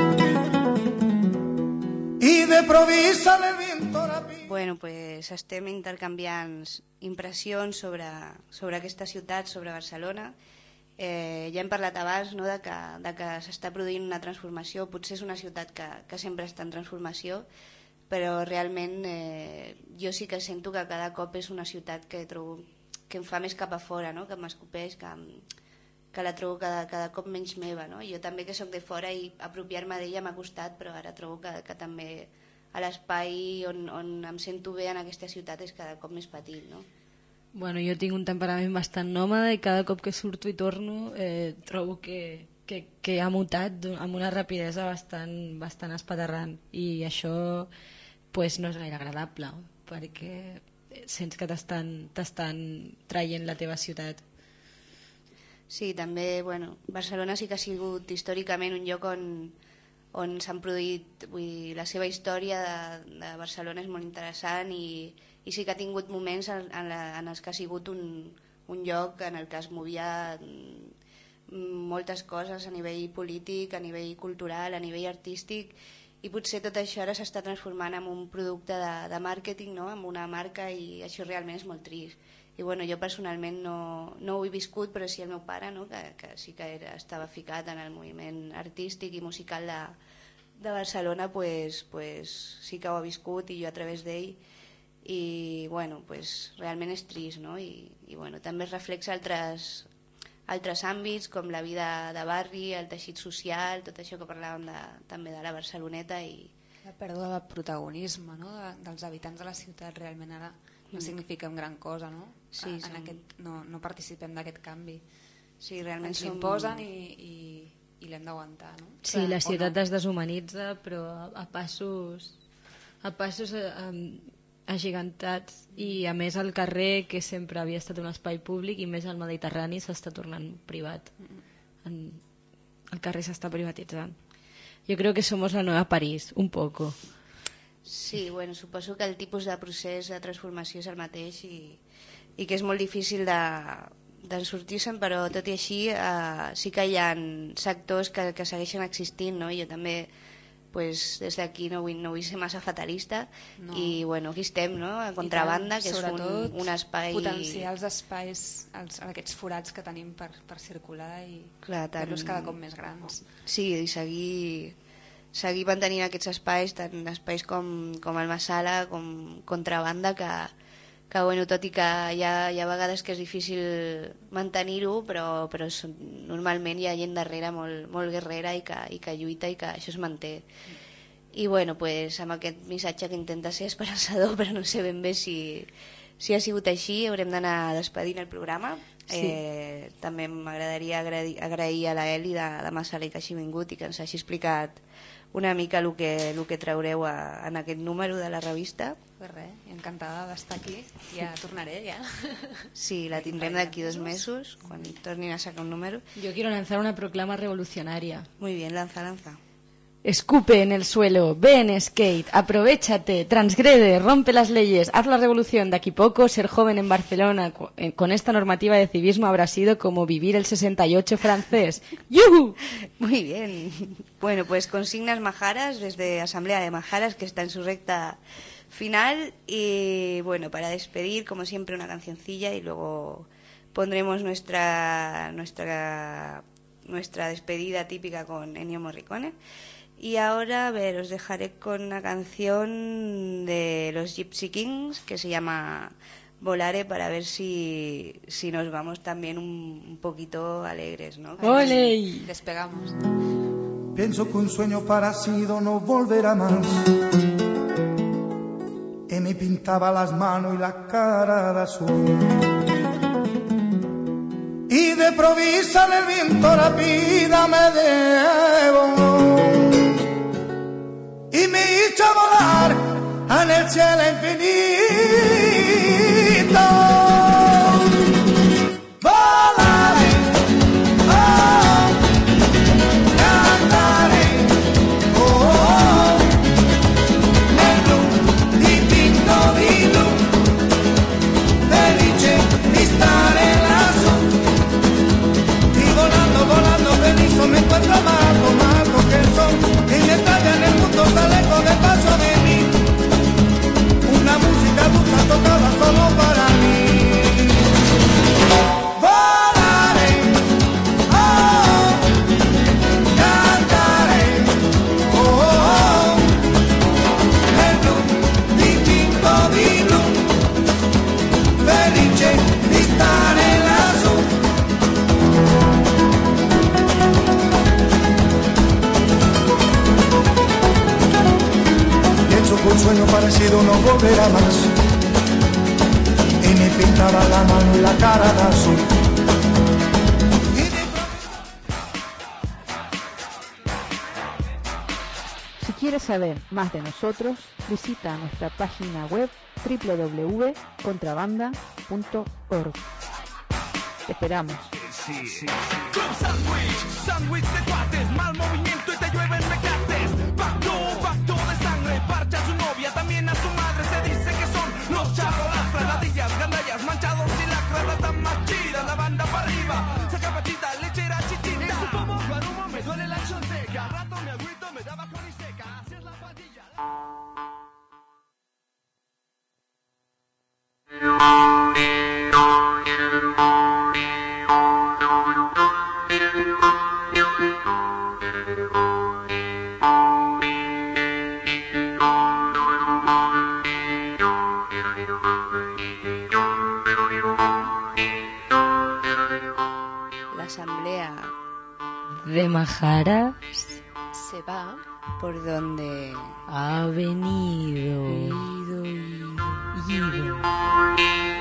Y de provisa en el viento Bueno, pues estem intercanviant impressions sobre aquesta ciutat, sobre Barcelona. Ja hem parlat abans, no, de que s'està produint una transformació. Potser és una ciutat que sempre està en transformació, però realment jo sí que sento que cada cop és una ciutat que trobo que em fa més cap a fora, no? Que m'escopeix, que la trobo cada cop menys meva, no? Jo també, que sóc de fora, i apropiar-me d'ella m'ha costat, però ara trobo que també a l'espai on em sento bé en aquesta ciutat és cada cop més petit, no? Bueno, jo tinc un temperament bastant nòmada i cada cop que surto i torno trobo que ha mutat amb una rapidesa bastant espaterrant, i això pues, no és gaire agradable, perquè sents que t'estan traient la teva ciutat. Sí, també, bueno, Barcelona sí que ha sigut històricament un lloc on s'han produït, vull dir, la seva història de Barcelona és molt interessant, i sí que ha tingut moments en els que ha sigut un lloc en el que es movia moltes coses a nivell polític, a nivell cultural, a nivell artístic, i potser tot això ara s'està transformant en un producte de màrqueting, no? En una marca, i això realment és molt trist. I bueno, jo personalment no ho he viscut, però sí el meu pare, no? que sí que estava ficat en el moviment artístic i musical de Barcelona, pues sí que ho ha viscut, i jo a través d'ell, i bueno, pues realment és trist, no? I bueno, també es reflexa altres àmbits, com la vida de barri, el teixit social, tot això que parlàvem també de la Barceloneta, i la pèrdua de protagonisme, no? Dels habitants de la ciutat realment ara no significa una gran cosa, no? Sí, no participem d'aquest canvi. Sí, realment ens l'imposen i l'hem d'aguantar, no? Sí, la ciutat es deshumanitza, però a passos agigantats, i a més el carrer, que sempre havia estat un espai públic, i més al Mediterrani, s'està tornant privat. El carrer s'està privatitzant. Jo crec que somos la nueva París, un poco. Sí, bueno, suposo que el tipus de procés de transformació és el mateix, i que és molt difícil sortir-se'n, però tot i així sí que hi ha sectors que segueixen existint, no? Jo també pues, des d'aquí no vull ser massa fatalista, no. I bueno, aquí estem, no? A Contrabanda, que és un espai... potenciar els espais, aquests forats que tenim per circular i fer-los cada cop més grans. Sí, i seguir mantenint aquests espais, tant espais com el Massala, com Contrabanda, que bueno, tot i que hi ha vegades que és difícil mantenir-ho, però normalment hi ha gent darrere molt guerrera i que lluita i que això es manté. I bueno, pues, amb aquest missatge que intenta ser esperançador, però no sé ben bé si ha sigut així, haurem d'anar despedint el programa. Sí. També m'agradaria agrair a la Eli de Massala que hagi vingut i que ens hagi explicat una mica el que traureu en aquest número de la revista. Pues res, encantada d'estar aquí, ja tornaré ja. Sí, la tindrem d'aquí 2 mesos, quan tornin a sacar un número. Yo quiero lanzar una proclama revolucionaria. Muy bien, lanza. Escupe en el suelo, ve en skate, aprovéchate, transgrede, rompe las leyes, haz la revolución. De aquí poco, ser joven en Barcelona con esta normativa de civismo habrá sido como vivir el 68 francés. ¡Yuhu! Muy bien. Bueno, pues consignas majaras desde Asamblea de Majaras, que está en su recta final. Y bueno, para despedir, como siempre, una cancioncilla y luego pondremos nuestra despedida típica con Ennio Morricone. Y ahora, a ver, os dejaré con una canción de los Gypsy Kings que se llama Volare, para ver si nos vamos también un poquito alegres, ¿no? ¡Oley! Despegamos. Pienso que un sueño parecido no volverá más. Y me pintaba las manos y la cara de azul. Y de provisa en el viento la vida me devoló. Y me hizo volar en el cielo infinito. Volaré, oh, cantaré, oh, nel blu dipinto di blu, felice di stare lassù. Y volando feliz me encuentro más alto que el sol. Y mi estrella en el mundo está lejos del paso de mí. Una música dulce tocada solo para mí. Volaré, oh, cantaré, oh, nel blu dipinto di blu, felice di stare lassù. Un sueño parecido no volverá más. Y me pintaba la mano y la cara de azul. Si quieres saber más de nosotros, visita nuestra página web www.contrabanda.org. Te esperamos. Club sándwich de cuates, mal movimiento y te llueven mecates. Pacto de sangre, parcha a su novia, también a su madre. Se dice que son los charolastras, ladillas, gandallas, manchados y lacras. La tan más chida, la banda para arriba. Saca patita, lechera, chichita. En su pomo, guarumo, me duele la chonteca. Al rato me agüito, me da bajón y seca. Así es la pandilla. La Asamblea de Majaras se va por donde ha venido. ido.